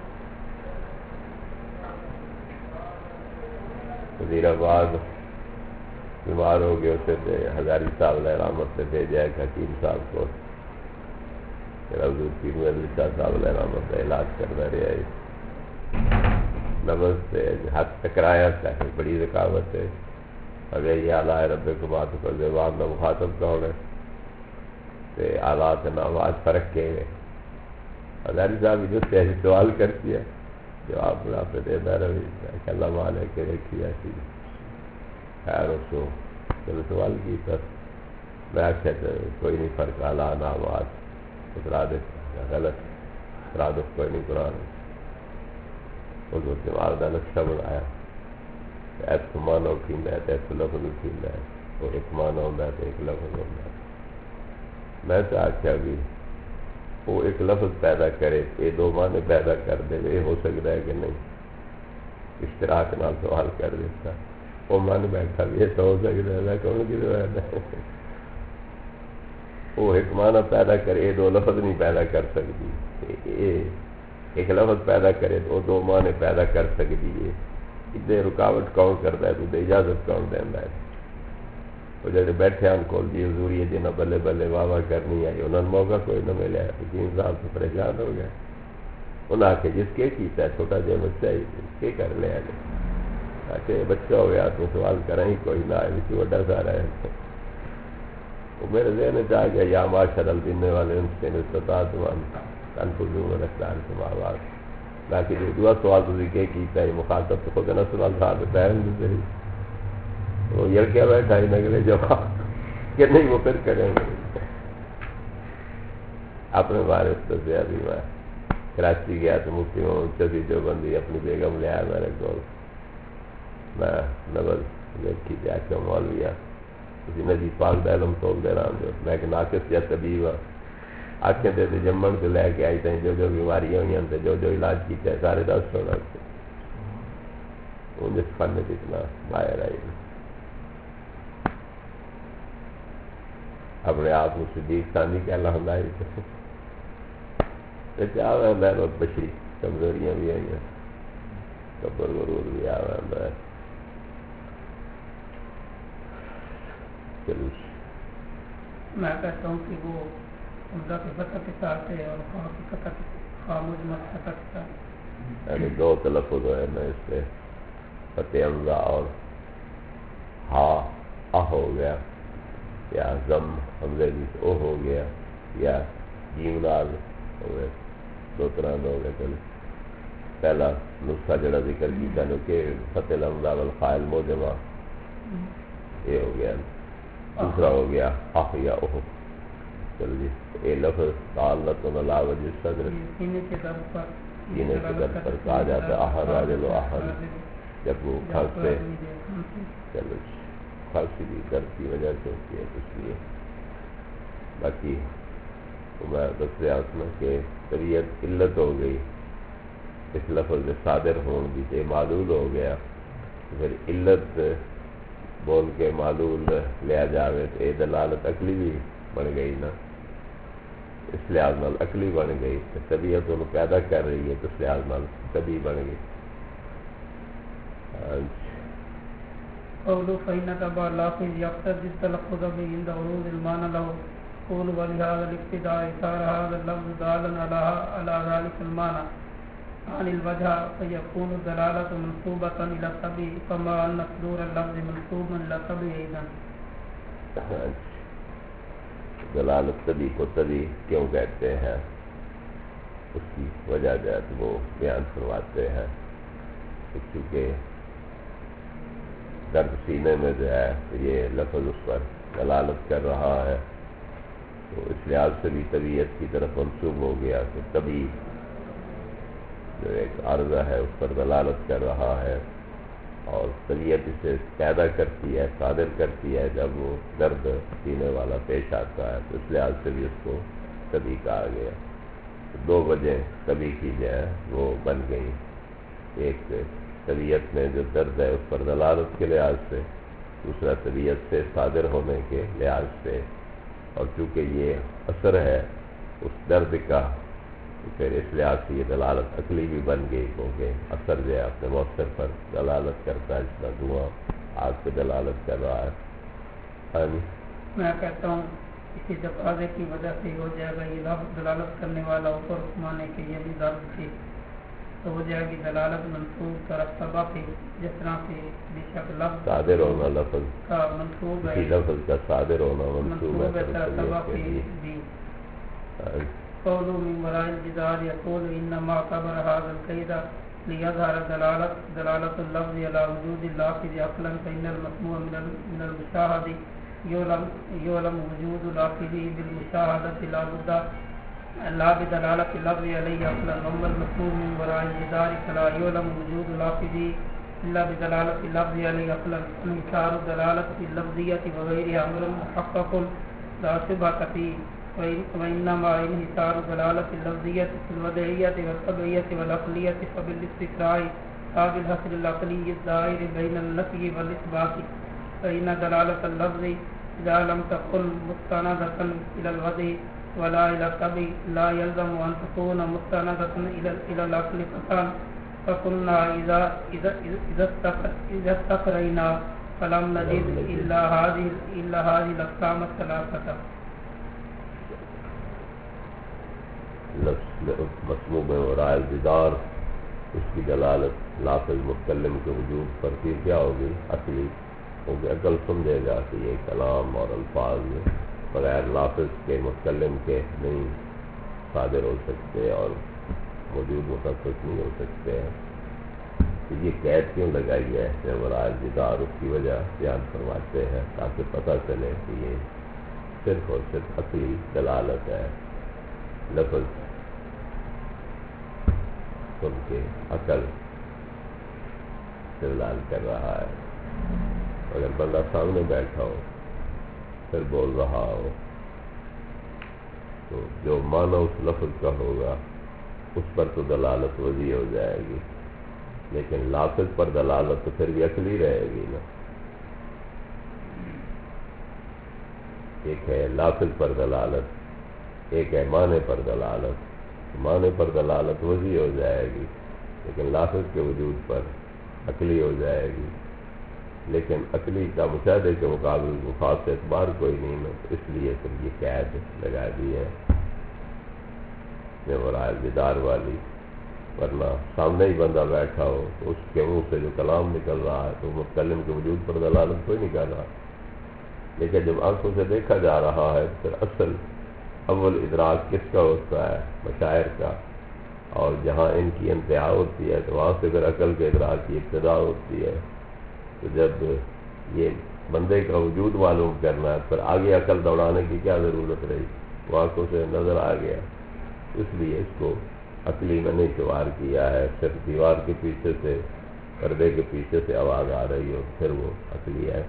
وزیر آباد بیمار ہو گئے اسے ہزاری صاحب نے رحمت سے بھیجا ایک حکیم صاحب کو حضور پیر محمد شاہ صاحب علیہ رحمت کا علاج کرتا رہا ہے. نبض سے ہاتھ ٹکرایا چاہے بڑی رکاوٹ ہے. اگر یہ آلہ رب کو بات کر دے بعد میں مخاطب کون ہے تو آلات آواز فرق کے ہوئے ہزاری صاحب جس سے سوال کرتی ہے جواب بڑا پہ دیتا رہی اللہ مالے کے رکھی ایسی خیر اس کو چلو سوال کی تب میں آخیا کوئی نہیں فرق آلہ نہ آواز اترا دے غلط اترا دو کوئی نہیں قرآن اس کو دماغ کا نقشہ بنایا ایس کو مانو کھیندا ہے ایس کو لفظ کھیندا ہے وہ ایک مانو ہوتا ہے تو ایک لفظ ہوتا ہے. میں تو آخیا بھی وہ ایک لفظ پیدا کرے یہ دو معنی پیدا کر دے یہ ہو سکتا ہے کہ نہیں. اشتراک نال سوال کر دیتا وہ من بیٹھا بھی یہ تو ہو سکتا ہے کون کی روایت ہے وہ ایک معنی پیدا کرے یہ دو لفظ نہیں پیدا کر سکتی. ایک لفظ پیدا کرے تو دو معنی پیدا کر سکتی ہے. ادھر رکاوٹ کون کرتا ہے تو اجازت کون دینا ہے. وہ جڑے بیٹھے ان کو جی حضوری ہے جنہیں بلے بلے واہ واہ کرنی آئی انہوں نے موقع کوئی نہ ملیا حکیم صاحب سے پریشان ہو گئے. انہیں آ کے جس کے کیتا ہے چھوٹا جہا بچہ ہی کے کر لیا آ کے بچہ ہو گیا تو سوال کریں ہی کوئی نہ آئے بڑا سارا ہے. وہ میرے ذہن میں آ گیا یا معاشر الدین والے ان سے استطاعت تنفذوا من اقدار السماوات باقی جو دعا سوال تھی کہ کیتا ہے مخاطب تو خود نہ سوال صاحب پہن دے وہ یہ کیا بیٹھا ہی نگلے جواب کہ نہیں وہ پھر کریں گے. اپنے بارے سے بھی میں کراچی گیا تو مفتی محمد شفیع دیوبندی اپنی بیگم لے آیا میرے کو میں نبض دیکھی جا کے مولویا کسی نجی پاک دا علم تول دے رہا ہوں میں کہ ناقص یا طبیب آنکھیں دے دے جمن سے لے کے آئی تھیں جو جو بیماریاں ہوئی ہیں جو جو علاج کیتے ہیں سارے دس ہونا ان جس فن میں جتنا باہر آئی اپنے آپ کو صدیق ثانی کے اللہ ہمائی کیا ہوا میں بہت بشری کمزوریاں بھی آئی ہیں کبر غرور بھی آ رہا ہے. میں کہتا ہوں کہ وہ عمدہ کے فتح کے ساتھ ہے اور خواہ کی فتح کے خاموش مت فتح کے ساتھ یعنی دو تلفظ ہے نا اس سے، فتح حمزہ اور ہا آ ہو گیا، یا ضم حمزے کی او ہو گیا، یا جیم لال ہو گئے، دو طرح ہو گئے. چلو پہلا نسخہ جڑا ذکر کیا نا کہ فتح الحمزہ والفاعل موجمہ یہ ہو گیا، دوسرا ہو گیا آہ یا اوہ. چلو جی یہ لفظ تعلق علی وجہ صدر سینے کے درد پر کہا جاتا ہے آہ راجل و آہ جب وہ کھانستے. چلو جی کھانسی بھی درد کی وجہ سے ہوتی ہے اس لیے. باقی میں بس ریاض میں کہ طبیعت علت ہو گئی، اس لفظ صادر ہون بھی سے معلول ہو گیا، پھر علت بول کے معلول لیا جاوے تو یہ دلالت عقلی بھی بن گئی نا، اس لحاظ نال عقلی بن گئی. طبیعت انہوں پیدا کر رہی ہے تو اس لحاظ نال طبیعی بن گئی. قولوا فإنك باللافظ يقتضي التلفظ به عند ورود المعنى له. قول ولهذا الابتداء صار هذا اللفظ دالا على على ذلك المعنى عن الوجه فيكون الدلالة منسوبة إلى الطبيعي كما أن صدور اللفظ منسوب إلى الطبيعي أيضا. دلالت طبیعی کو طبیعی کیوں کہتے ہیں اس کی وجہ جو ہے تو وہ بیان فرماتے ہیں. کیونکہ درد سینے میں جو ہے یہ لفظ اس پر دلالت کر رہا ہے تو اس لحاظ سے بھی طبیعت کی طرف منسوب ہو گیا کہ طبیعی جو ایک عارضہ ہے اس پر دلالت کر رہا ہے، اور طبیعت اسے پیدا کرتی ہے، صادر کرتی ہے جب وہ درد سینے والا پیش آتا ہے تو اس لحاظ سے بھی اس کو طبیعی کہا گیا. دو وجہ طبیعی کی جو ہے وہ بن گئی، ایک طبیعت میں جو درد ہے اس پر دلالت کے لحاظ سے، دوسرا طبیعت سے صادر ہونے کے لحاظ سے. اور چونکہ یہ اثر ہے اس درد کا تو پھر اس لحاظ سے یہ دلالت عقلی بھی بن گئی، کیونکہ اثر جو ہے اپنے مؤثر پر دلالت کرتا ہے، اس کا دھواں آگ پہ دلالت کر رہا ہے. ہاں جی میں کہتا ہوں اسی تقاضے کی وجہ سے ہو جائے گا یہ لفظ دلالت کرنے والا اوپر مانے کہ یہ بھی درد تھی تو ہو جائے گی دلالت منسوب طرف سبب کی، جس طرح سے بے شک لفظ صادر ہونا لفظ کا منسوب ہے، لفظ کا صادر ہونا منسوب ہے طرف سبب کی بھی. قولوا من وراء الجدار يقول انما كبر هذا القيد ليظهر دلالة دلالة اللفظ على وجود اللافظ عقلا فإن المسموع من من المشاهد يعلم يعلم وجود لافظه بالمشاهدة لا بد لا بدلالة اللفظ عليه عقلا، وأما المسموع من وراء الجدار فلا يعلم وجود لافظه إلا بدلالة اللفظ عليه عقلا. انكار الدلالة اللفظية وغيرها أمر محقق لا شبهة فيه، وإنما انحصار دلالة اللفظية في الوضعية والطبعية والعقلية فبالاستقراء لا بالحصر العقلي الظاهر بين النفي والإثبات. فإن دلالة اللفظ إذا لم تكن مستندة إلى الوضع ولا إلى الطبع لا يلزم أن تكون مستندة إلى إلى العقل فقط. فقلنا إذا إذا إذا استقرينا فلم نجد إلا هذه إلا هذه الأقسام الثلاثة. مسموع میں وراء الجدار اس کی دلالت لافظ متکلم کے وجود پر پھر کیا ہوگی؟ عقلی ہوگی. عقل سمجھے گا کہ یہ کلام اور الفاظ بغیر لافظ کے متکلم کے نہیں صادر ہو سکتے اور موجود مخصص نہیں ہو سکتے ہیں. تو یہ قید کیوں لگائی ہے وراء الجدار؟ اس کی وجہ بیان فرماتے ہیں تاکہ پتہ چلے کہ یہ صرف اور صرف عقلی دلالت ہے. لفظ سن کے عقل استدلال کر رہا ہے. اگر بندہ سامنے بیٹھا ہو پھر بول رہا ہو تو جو معنی اس لفظ کا ہوگا اس پر تو دلالت وضع ہو جائے گی، لیکن لافظ پر دلالت تو پھر بھی عقلی رہے گی نا. ایک ہے لافظ پر دلالت، ایک ہے معنی پر دلالت. معنی پر دلالت وضع ہو جائے گی لیکن لافظ کے وجود پر عقلی ہو جائے گی. لیکن عقلی کا مشاہدے کے مقابل وہ خاص اعتبار کوئی نہیں ہے، اس لیے پھر یہ قید لگا دی ہے وراء الجدار والی. ورنہ سامنے ہی بندہ بیٹھا ہو تو اس کے منہ سے جو کلام نکل رہا ہے تو متکلم کے وجود پر دلالت کوئی نہیں کر رہا. لیکن جب آنکھوں سے دیکھا جا رہا ہے پھر اصل اول ادراک کس کا ہوتا ہے؟ مشاعر کا. اور جہاں ان کی انتہا ہوتی ہے تو وہاں سے پھر عقل کے ادراک کی ابتدا ہوتی ہے. تو جب یہ بندے کا وجود معلوم کرنا ہے پھر آگے عقل دوڑانے کی کیا ضرورت رہی؟ وہ آنکھوں سے نظر آ گیا. اس لیے اس کو عقلی میں نہیں شمار کیا ہے. صرف دیوار کے پیچھے سے پردے کے پیچھے سے آواز آ رہی ہو پھر وہ عقلی ہے.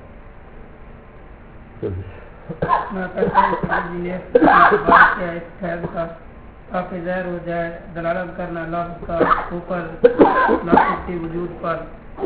تاکہ ظاہر ہو جائے دلالت کرنا لفظ کا اوپر لفظ کے وجود پر.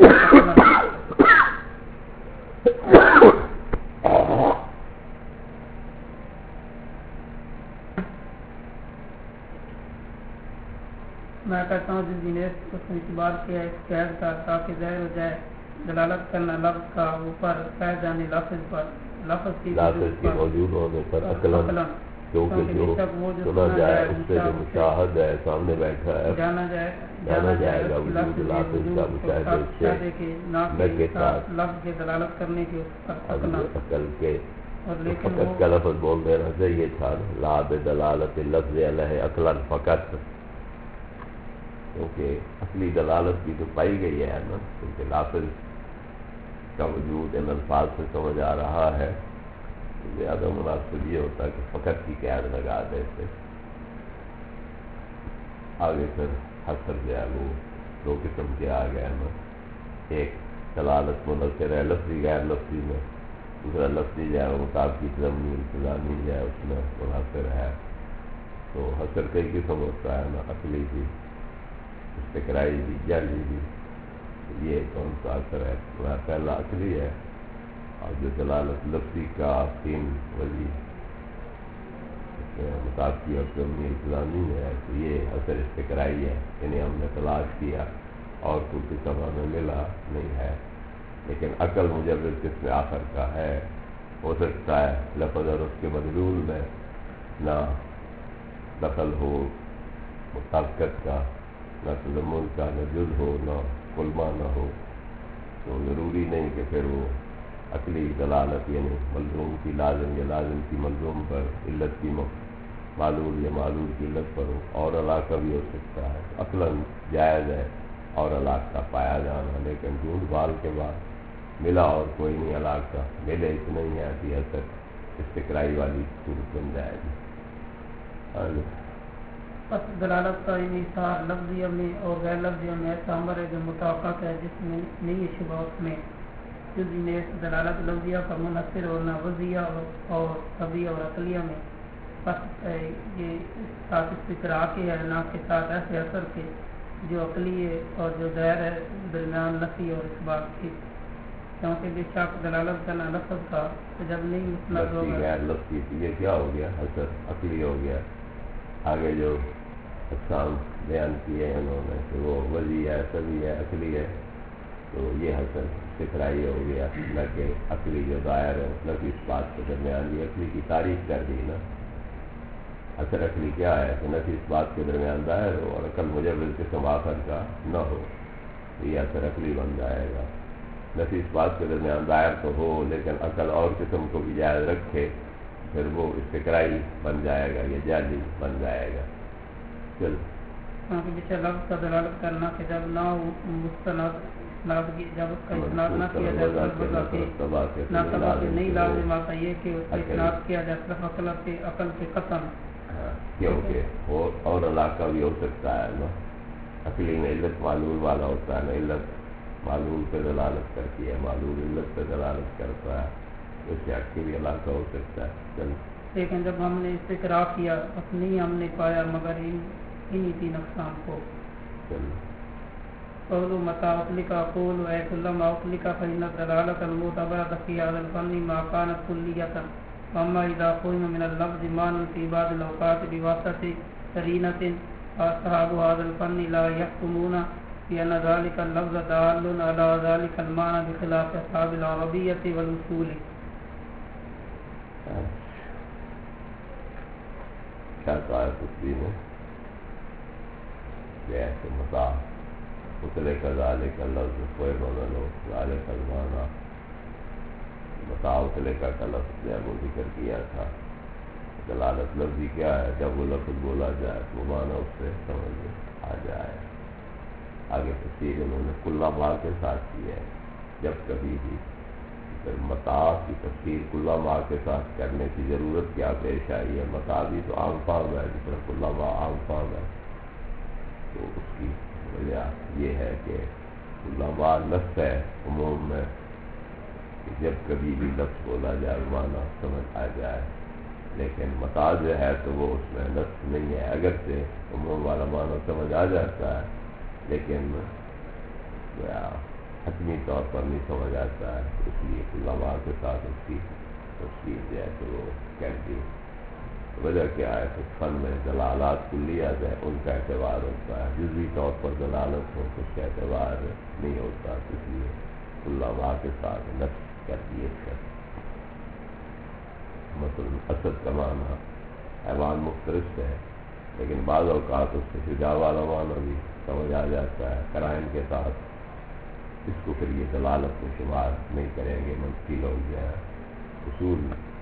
میں کہتا ہوں جس دن اس نے اعتبار کیا اس قید کا تاکہ ظاہر ہو جائے دلالت کرنا لفظ کا اوپر قید یعنی لفظ پر لفظ کی موجود ہونے پر عقلاً کیونکہ جو سنا جائے اس سے جو مشاہد ہے سامنے بیٹھا ہے جانا جائے جانا جائے گا وجود لفظ کا مشاہدے سے میں کے ساتھ لفظ کے دلالت کرنے کے عقل کے فقط کا لفظ بول دینا چاہیے تھا. لا بدلالت لفظ علیہ عقلاً فقط، کیونکہ اصلی دلالت بھی تو پائی گئی ہے نا. کیونکہ لفظ کا وجود ان الفاظ سے سمجھ آ رہا ہے. زیادہ مناسب یہ ہوتا ہے کہ فقط کی قید لگا دیتے. آگے پھر حسر جو ہے وہ دو قسم کے آ گئے نا. ایک دلالت منحصر ہے لفظی غیر لفظی میں، دوسرا لفظی جو ہے وہ مطابقی ضمنی التزامی جو ہے اس میں منحصر ہے. تو حسر کئی قسم ہوتا ہے نا، عقلی بھی، استقرائی بھی، جعلی بھی. یہ کون سا اثر ہے؟ پہلا عقلی ہے. اور جو دلالت لفظی کا تین وجہ مطابقی اور ضمنی التزامی ہے تو یہ اثر استقرائی ہے. انہیں ہم نے تلاش کیا اور کوئی قسم ہمیں ملا نہیں ہے. لیکن عقل مجرد قسم آخر کا ہے. ہو سکتا ہے لفظ اور اس کے مدلول میں نہ دخل ہو مطابقت کا، نہ تضمن کا، نہ جز ہو، نہ کلمہ نہ ہو. تو ضروری نہیں کہ پھر وہ عقلی دلالت یعنی ملزوم کی لازم یا لازم کی ملزوم پر، علت کی معلول یا معلول کی علت پر ہو. اور علاقہ بھی ہو سکتا ہے. عقلاً جائز ہے اور علاقہ کا پایا جانا، لیکن ڈھونڈ بھال کے بعد ملا اور کوئی نہیں علاقہ ملے تو نہیں ہے کہ اثر استقرائی والی صورت بن جائے گی. پس دلالت کا انحصار لفظیہ میں اور غیر لفظیہ میں ایسا امر ہے جو مطابقت ہے جس میں نہیں شبہ اس میں. جزئی میں دلالت لفظیہ کا منحصر ہونا وضعیہ اور طبیعیہ اور عقلیہ میں. پس یہ ساتھ استقرا کے ہے نہ کے ساتھ ایسے اثر کے جو عقلی ہے اور جو ظاہر ہے درمیان نفی اور اس بات کی. کیونکہ بے شک دلالت کرنا لفظ کا جب نہیں مسند ہوگا غیر لفظی یہ کیا ہو گیا؟ اثر عقلی ہو گیا. آگے جو اقسام بیان کیے ہیں انہوں نے کہ وہ وضعی ہے، طبیعی ہے، عقلی ہے. تو یہ حسن استقرائی ہو گیا، نہ کہ عقلی جو دائر ہے نہ کہ اس بات کے درمیان یہ عقلی کی تعریف کر دی نا. اثر عقلی کیا ہے کہ نہ کہ اس بات کے درمیان دائر ہو اور عقل مجرد قسم آخر کا نہ ہو. یہ اثر عقلی بن جائے گا. نہ کہ اس بات کے درمیان دائر تو ہو لیکن عقل اور قسم کو بھی جائز رکھے، پھر وہ استقرائی بن جائے گا، یہ جعلی بن جائے گا. چل کیونکہ لفظ کا دلالت کرنا کہ جب نہ مستند جب اس کا اسناد نہ کیا جائے نہ سبب نہیں لازم آتا یہ کہ اس کا اسناد کیا جائے صرف عقل کے عقل کے قسم. کیونکہ اور علاقہ بھی ہو سکتا ہے نا. عقلی میں علت معلول والا ہوتا ہے نا. علت معلول پہ دلالت کرتی ہے، معلول علت پہ دلالت کرتا ہے. اس سے عقلی علاقہ ہو سکتا ہے. چل لیکن جب ہم نے استقرا کیا بس نہیں ہم نے پایا مگر انہی تین اقسام کو. چل قول متا اطلقا قول اے کلما اطلقا فإن الدلالة المعتبرة في هذا الفن ما كانت كلية. واما اذا فهم من اللفظ معنى في بعض الاوقات بواسطة قرينة فاصحاب هذا الفن لا يحكمون بأن ذلك اللفظ دال على ذلك المعنى بخلاف أصحاب العربية والوصول. کیا کہا ہے تصویر میں؟ جو ہے کہ متا اتلے کا ذالک کا لفظ کوئی بنا لو ذالک کا مانا متا اتلے کا کا لفظ جو ہے وہ ذکر کیا تھا. دلالت لفظی کیا ہے؟ جب وہ لفظ بولا جائے تو مانا اس سے سمجھ میں آ جائے. آگے تفسیر انہوں نے کلا مار کے ساتھ کی ہے. جب کبھی بھی پھر متا کی تفسیر کلا مار کے ساتھ کرنے کی ضرورت کیا پیش آئی ہے؟ متا بھی تو عام فہم ہے جس طرح کلا ماں عام فہم ہے. تو اس کی وجہ یہ ہے کہ کلا مار لفظ ہے عموم میں کہ جب کبھی بھی لفظ بولا جائے مانا سمجھ آ جائے. لیکن متا جو ہے تو وہ اس میں لفظ نہیں ہے. اگرچہ عموم والا معنی سمجھ آ جاتا ہے لیکن حتمی طور پر نہیں سمجھ آتا ہے. اس لیے کلا مار کے ساتھ اس کی تفصیل جو ہے تو وہ کر دی. وجہ کیا ہے کہ فن میں دلالات کلیات ہے ان کا اعتبار ہوتا ہے. جزوی طور پر دلالت ہو تو اس کا اعتبار نہیں ہوتا. اس لیے کلا مار کے ساتھ نفس کر دیے تھے. مثلا اسد کا معنی حیوان مختلف ہے لیکن بعض اوقات اس سے شجاع والا معنی بھی سمجھ آ جاتا ہے قرائن کے ساتھ. اس کو پھر یہ دلالت میں شمار نہیں کریں گے. منطقی لوگ جو ہیں اصول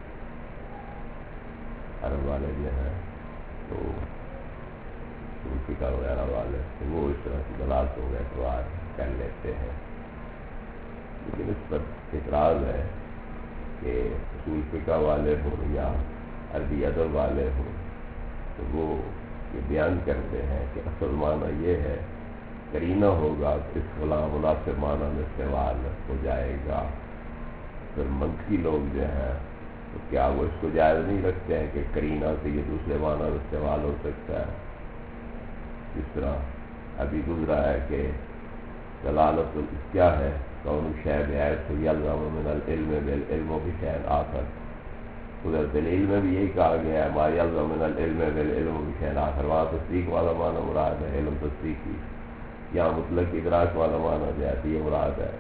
عرب والے جو ہیں تو اصول فقہ وغیرہ والے تو وہ اس طرح کی دلالتوں کا اعتبار کر لیتے ہیں. لیکن اس پر اعتراض ہے کہ اصول فقہ والے ہوں یا عربی ادب والے ہوں تو وہ یہ بیان کرتے ہیں کہ اصل معنی یہ ہے کرینہ ہوگا تو اس فلاں مناسب معنی میں استعمال ہو جائے گا. پھر منطقی لوگ جو ہیں تو کیا وہ اس کو جائز نہیں رکھتے ہیں کہ کرینہ سے یہ دوسرے معنی میں استعمال ہو سکتا ہے؟ جس طرح ابھی گزرا ہے کہ دلالت کیا ہے کون شاید ایس یلزم من العلم بالعلم بشیء آخر. ادھر دلیل میں بھی یہی کہا گیا ہے ما یلزم من العلم بالعلم بشیء آخر. وہاں تصدیق والا معنی مراد ہے علم تصدیقی. یہاں مطلق ادراک والا معنی جو ہے یہ مراد ہے.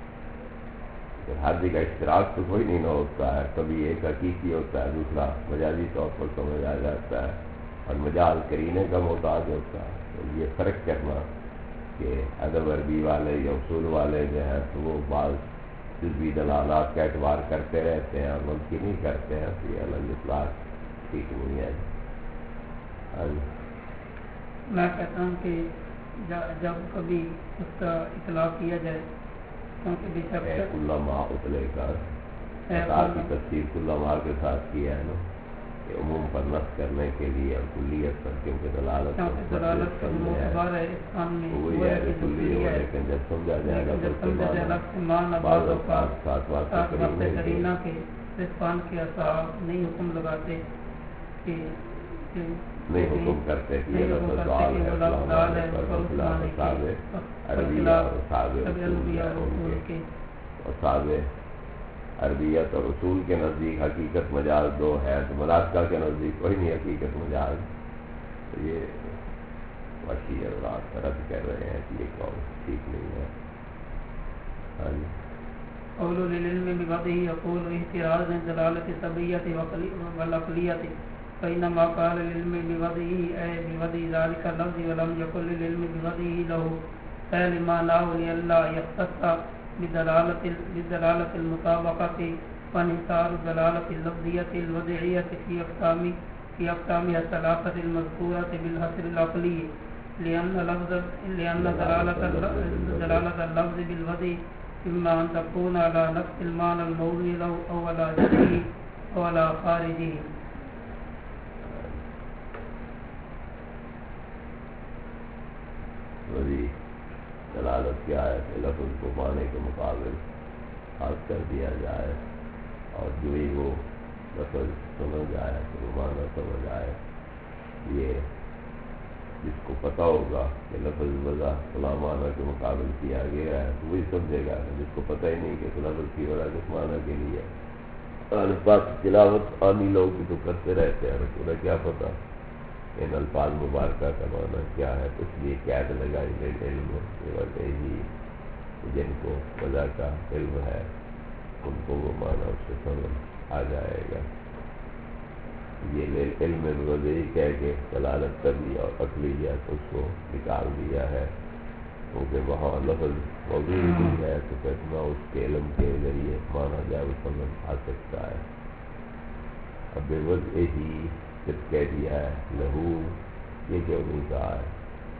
ہر جگہ اشتراک تو کوئی نہیں نہ ہوتا ہے. کبھی ایک حقیقی ہوتا ہے دوسرا مجازی طور پر سمجھ آ جاتا ہے اور مجاز کرینے کا محتاج ہوتا ہے. تو یہ فرق کرنا کہ ادب عربی والے یا اصول والے جو ہیں تو وہ بعض جزوی دلالات کا اعتبار کرتے رہتے ہیں اور منطقی نہیں کرتے ہیں. تو یہ الگ اطلاق ٹھیک نہیں ہے. میں کہتا ہوں کہ جب کبھی اس کا اطلاع کیا جائے کیونکہ بے شک کلا ماں اتلے کا کی تفسیر کلا ماں کے ساتھ کیا ہے نا کہ عموم پر نصب کرنے کے لیے اور کلیت پر کیونکہ دلالت وہی ہے کہ کلی ہے لیکن جب سمجھا جائے گا بعض اوقات ساتھ بات کرینہ کے رضوان کے اصحاب نہیں حکم لگاتے کہ نہیں حکم کرتے کہ یہ لفظ دال ہے فلاں ہے پر خلاف اصحاب عربیہ اور اصحاب اصول کے اصحاب عربیت اور اصول کے نزدیک حقیقت مجاز دو ہے تو ملاقہ کے نزدیک کوئی نہیں حقیقت مجاز. تو یہ وحشی اولاد رد کر رہے ہیں کہ یہ قول ٹھیک نہیں ہے. ہاں جی قول للعلم بوضعه يقول احتراز من دلالة السبعية والعقلية فإنما قال للعلم بوضعه أي بوضع ذلك اللفظ ولم يقل للعلم بوضعه له أي لمعناه لئلا يختص بدلالة بدلالة المطابقة وانحصار الدلالة اللفظية الوضعية في أقسام في أقسامها الثلاثة المذكورة بالحصر العقلي لأن لفظ لأن دلالة دلالة اللفظ بالوضع إما أن تكون على نفس المعنى الموضوع له أو على ذاته أو على خارجه. وہی دلالت کیا ہے کہ لفظ کو معنی کے مقابل خاص کر دیا جائے اور جو ہی وہ لفظ سمجھ آئے تو وہ معنی سمجھ آئے. یہ جس کو پتہ ہوگا کہ لفظ وضع فلاں معنی کے مقابل کیا گیا ہے تو وہی سمجھے گا. جس کو پتہ ہی نہیں کہ لفظ کی وجہ کس معنی کے لیے الفاظ تلاوت عامی لوگ بھی تو کرتے رہتے ہیں انہیں کیا پتہ ان الفاظ مبارکہ کا معنی کیا ہے. تو اس لیے قید لگائی گئی علم ہی جن کو وضع کا علم ہے ان کو وہ معنی اس سے سمجھ آ جائے گا. یہ علم وضعی کہہ کے دلالت طبی اور عقلیت اس کو نکال دیا ہے، کیونکہ وہاں لفظ موجود بھی ہے تو کتنا اس کے علم کے ذریعے مانا جائے وہ سمجھ آ سکتا ہے۔ اب بے وضع ہی صرف کہہ دیا ہے، لہو یہ کیوں نہیں کہا ہے؟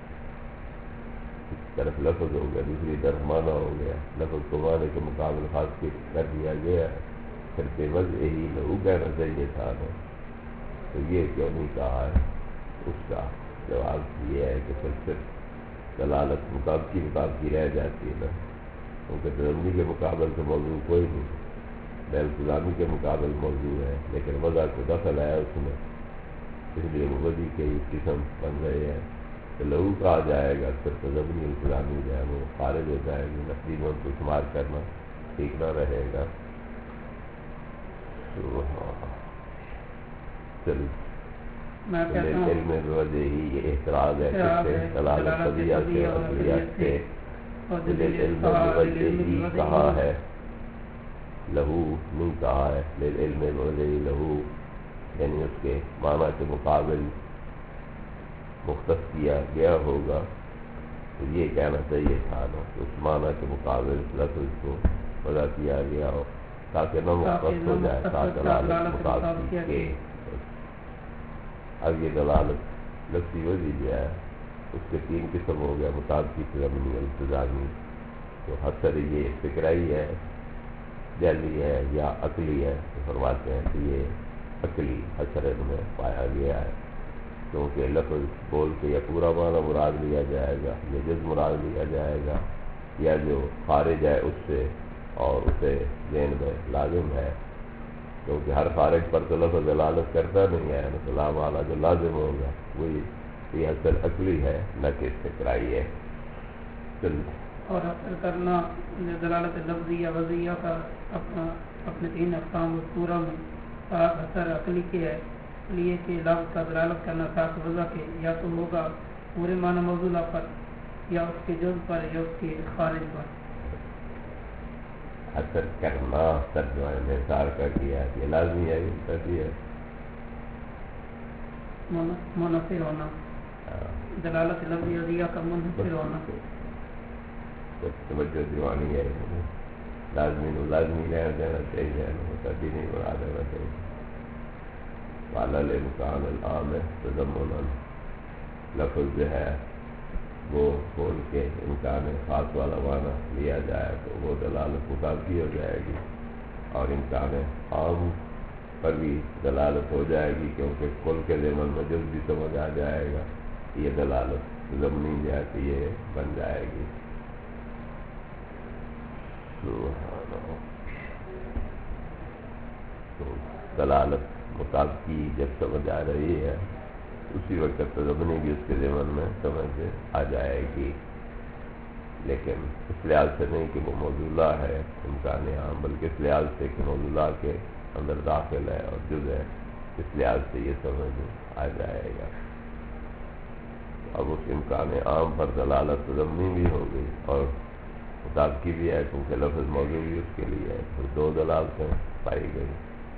اس طرف لفظ ہو گیا، دوسری طرف مانا ہو گیا، لفظ کو معنی کے مقابل خاص کے کر دیا گیا ہے، پھر بے وضع ہی لہو کہنا چاہیے تھا نا، تو یہ کیوں نہیں کہا ہے؟ اس کا جواب یہ ہے کہ پھر صرف دلالت مطابقی مطابقی رہ جاتی ہے نا، کیونکہ تضمنی کے مقابل سے موضوع کوئی نہیں، بے التزامی کے مقابل موضوع ہے، لیکن وضع کو دخل ہے اس میں، اس لیے وہ وضعی کے قسم بن رہے ہیں، تو لہو کہا جائے گا، پھر تضمنی التزامی جو ہے وہ خارج ہو جائے گی، نقلی میں ان کو شمار کرنا ٹھیک نہ رہے گا۔ چل علم وضع ہی یہ اعتراض ہے کس سے؟ دلالت طبیعت سے اور عقلیت سے۔ علم وضع ہی کہا ہے، لہو نہیں کہا ہے، علم وضع ہی لہو یعنی اس کے معنی کے مقابل مختص کیا گیا ہوگا، تو یہ کہنا چاہیے تھا نا، اس معنی کے مقابل لفظ کو وضع کیا گیا ہو تاکہ نہ مختص ہو جائے، تاکہ دلالت مطابقی کے۔ اب یہ دلالت لفظی وضعی جو ہے اس کے تین قسم ہو گیا، مطابقی، تضمنی، التزامی۔ تو حسر یہ فکرائی ہے، جعلی ہے یا عقلی ہے، تو فرماتے ہیں کہ یہ عقلی حسر میں پایا گیا ہے، کیونکہ لفظ بول کے یا پورا معنی مراد لیا جائے گا یا جز مراد لیا جائے گا، یا جو خارج ہے اس سے اور اسے ذہن میں لازم ہے، کیونکہ ہر خارج پر تو لفظ دلالت کرتا نہیں ہے، مثلا والا جو لازم ہوگا وہی یہ حسر عقلی ہے، نہ کہ فکرائی ہے۔ اور حسر کرنا دلالت لفظیہ وضعیہ کا اپنا اپنے تین اقسام مذکورہ میں حسر عقلی کے ہے، اس لیے کہ لفظ کا دلالت کرنا ساتھ وضع کے یا تو ہوگا پورے معنی موضوعہ پر یا اس کے جز پر یا اس کے خارج پر۔ حسر کرنا ترجمہ نے سار کا کیا یہ لازمی ہے، یہ منحصر ہونا، دلالت لفظی وضعیہ کا منحصر ہونا، توجہ دیوانی ہے، لازمی نو لازمی لینا دینا چاہیے، متعدی نہیں بنا دینا چاہیے۔ والا الامکان العام تضمنا، لفظ جو ہے وہ کھول کے امکان خاص والا معنی لیا جائے تو وہ دلالت مطابقی ہو جائے گی، اور امکان عام پر بھی دلالت ہو جائے گی، کیونکہ کل کے ضمن میں جز بھی سمجھ آ جائے گا، یہ دلالت ضمنی جاتی یہ بن جائے گی۔ تو دلالت مطابقی جب سمجھ آ رہی ہے اسی وقت تضمنی بھی اس کے ضمن میں سمجھ آ جائے گی، لیکن اس لحاظ سے نہیں کہ وہ موضوع ہے امکان عام، بلکہ اس لحاظ سے کہ موضوع کے اندر داخل ہے اور جز ہے، اس لحاظ سے یہ سمجھ آ جائے گا۔ اب اس امکان عام پر دلالت تضمنی بھی ہو گئی اور مطابقی بھی ہے، کیونکہ لفظ موضوع بھی اس کے لیے ہے، تو دو دلالتیں پائی گئی۔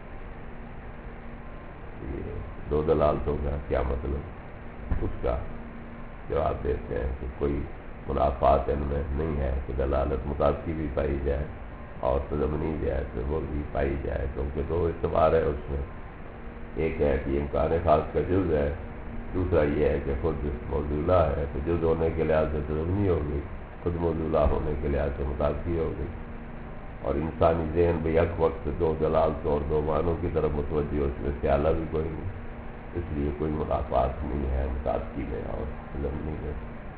یہ دو دلالتوں کا کیا مطلب؟ اس کا جواب دیتے ہیں کہ کوئی منافات ان میں نہیں ہے کہ دلالت مطابقی بھی پائی جائے اور تضمنی جو ہے تو وہ بھی پائی جائے، کیونکہ دو اعتبار ہے اس میں، ایک ہے کہ امکان خاص کا جز ہے، دوسرا یہ ہے کہ خود موضوع ہے، تو جز ہونے کے لحاظ سے تضمنی ہوگی، خود موضوع ہونے کے لحاظ سے مطابقی ہوگی، اور انسانی ذہن بھی یک وقت دو دلالتوں اور دو معنوں کی طرف متوجہ ہو، اس میں سے اعلیٰ بھی کوئی نہیں، اس لیے کوئی منافات نہیں ہے مطابقی میں اور تضمنی میں۔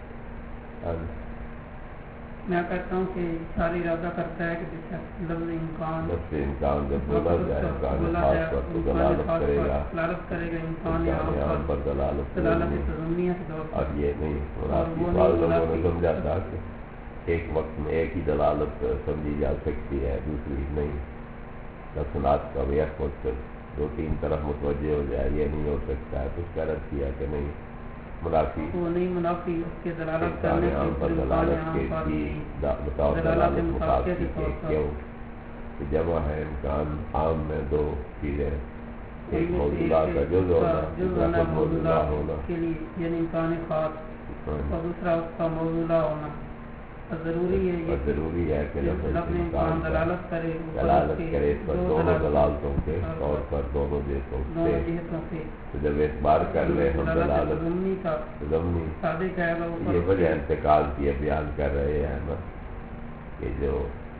میں کہتا ہوں کہ ساری ارادہ کرتا ہے کہ لفظ امکان لفظ امکان جب بولا جائے امکان خاص پر تو دلالت کرے گا، دلالت کرے گا امکان عام پر دلالت تضمنیہ کے طور پر، اور یہ نہیں منافی بعض لوگوں نے سمجھا تھا کہ ایک وقت میں ایک ہی دلالت سمجھی جا سکتی ہے، دوسری نہیں، لفظات کا بھی ایک وقت دو تین طرف متوجہ ہو جائے، یہ نہیں ہو سکتا ہے، تو اس کا رد کیا کہ نہیں، منافی وہ نہیں، منافی اس کے دلالت کرنے عام پر دلالت کے بھی بطور دلالت مطابقی کے، کیوں کہ جمع ہے امکان عام میں دو چیزیں ایک موضوعات کا جز ہونا دوسرا خود موضوع ہونا کے لیے یعنی امکان خاص اور دوسرا اس کا موضوع ہونا ضروری ہے یہ ضروری ہے کہ لفظ امکان دلالت کرے دلالت کرے اس پر دونوں دلالتوں کے طور پر دونوں جہتوں سے تو جب اعتبار کر لے ہم دلالت ضمنی یہ وجہ انتقال کی بیان کر رہے ہیں نا کہ جو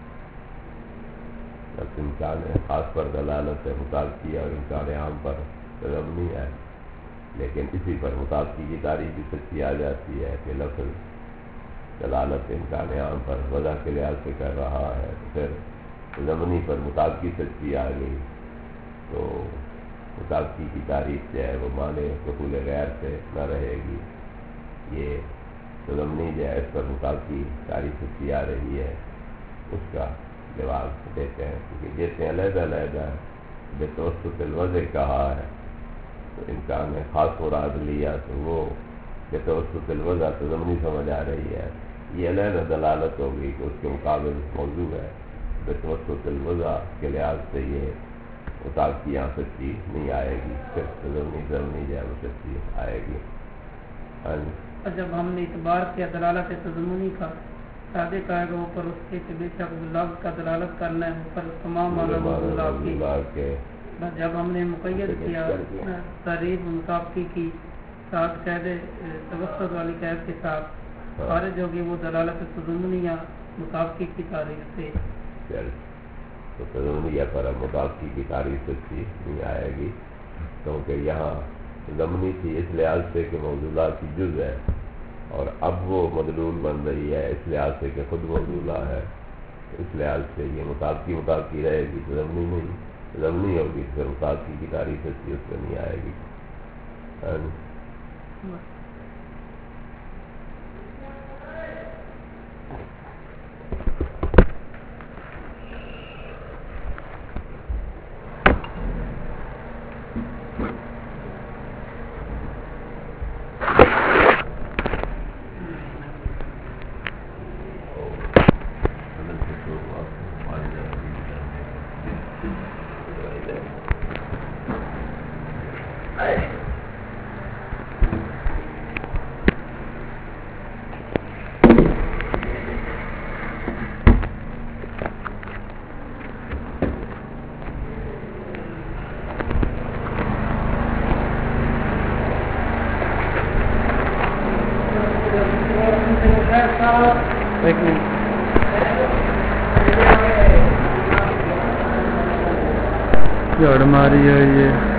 امکان خاص پر دلالت ہے مطابقی اور امکان عام پر ضمنی ہے، لیکن اسی پر مطابقی کی تعریف بھی سچی آ جاتی ہے کہ لفظ دلالت امکان عام پر وضع کے لحاظ سے کر رہا ہے، پھر ضمنی پر مطابقی سچی آ گئی تو مطابقی کی تعریف جو ہے وہ معنی حصول غیر سے نہ رہے گی، یہ ضمنی جو ہے اس پر مطابقی تعریف سچی آ رہی ہے اس کا جواب دیتے ہیں، کیونکہ جیسے علیحدہ علیحدہ بے توسط الوضع کہا ہے تو امکان خاص مراد لیا تو وہ بے توسط الوضع تو ضمنی سمجھ آ رہی ہے، یہ علیحدہ دلالت ہوگی کہ اس کے مقابل موضوع ہے، بے توسط الوضع کے لحاظ سے یہ مطابقی یہاں سچی نہیں آئے گی، پھر ضمنی ضمنی جو ہے وہ سچی آئے گی۔ جب ہم نے اعتبار کیا دلالت تضمنی کا سادے قائد اوپر اس کے بے شک لفظ کا دلالت کرنا ہے اوپر تمام معلومات کے، جب ہم نے مقید کیا تعریف مطابقی کی ساتھ قید توسط والی قید کے ساتھ خارج ہوگی وہ دلالت تضمنیہ مطابقی کی تعریف سے، تو تضمنیہ پر مطابقی کی تعریف سچی نہیں آئے گی کیونکہ یہاں ضمنی تھی اس لحاظ سے کہ موضوعات کی جز ہے اور اب وہ مدلول بن رہی ہے اس لحاظ سے کہ خود موضوع ہے، اس لحاظ سے یہ مطابقی مطابقی رہے گی تو ضمنی نہیں ضمنی ہوگی، پھر مطابقی کی تعریف سچی اس میں نہیں آئے گی۔ جھاڑ ماری ہوئی ہے۔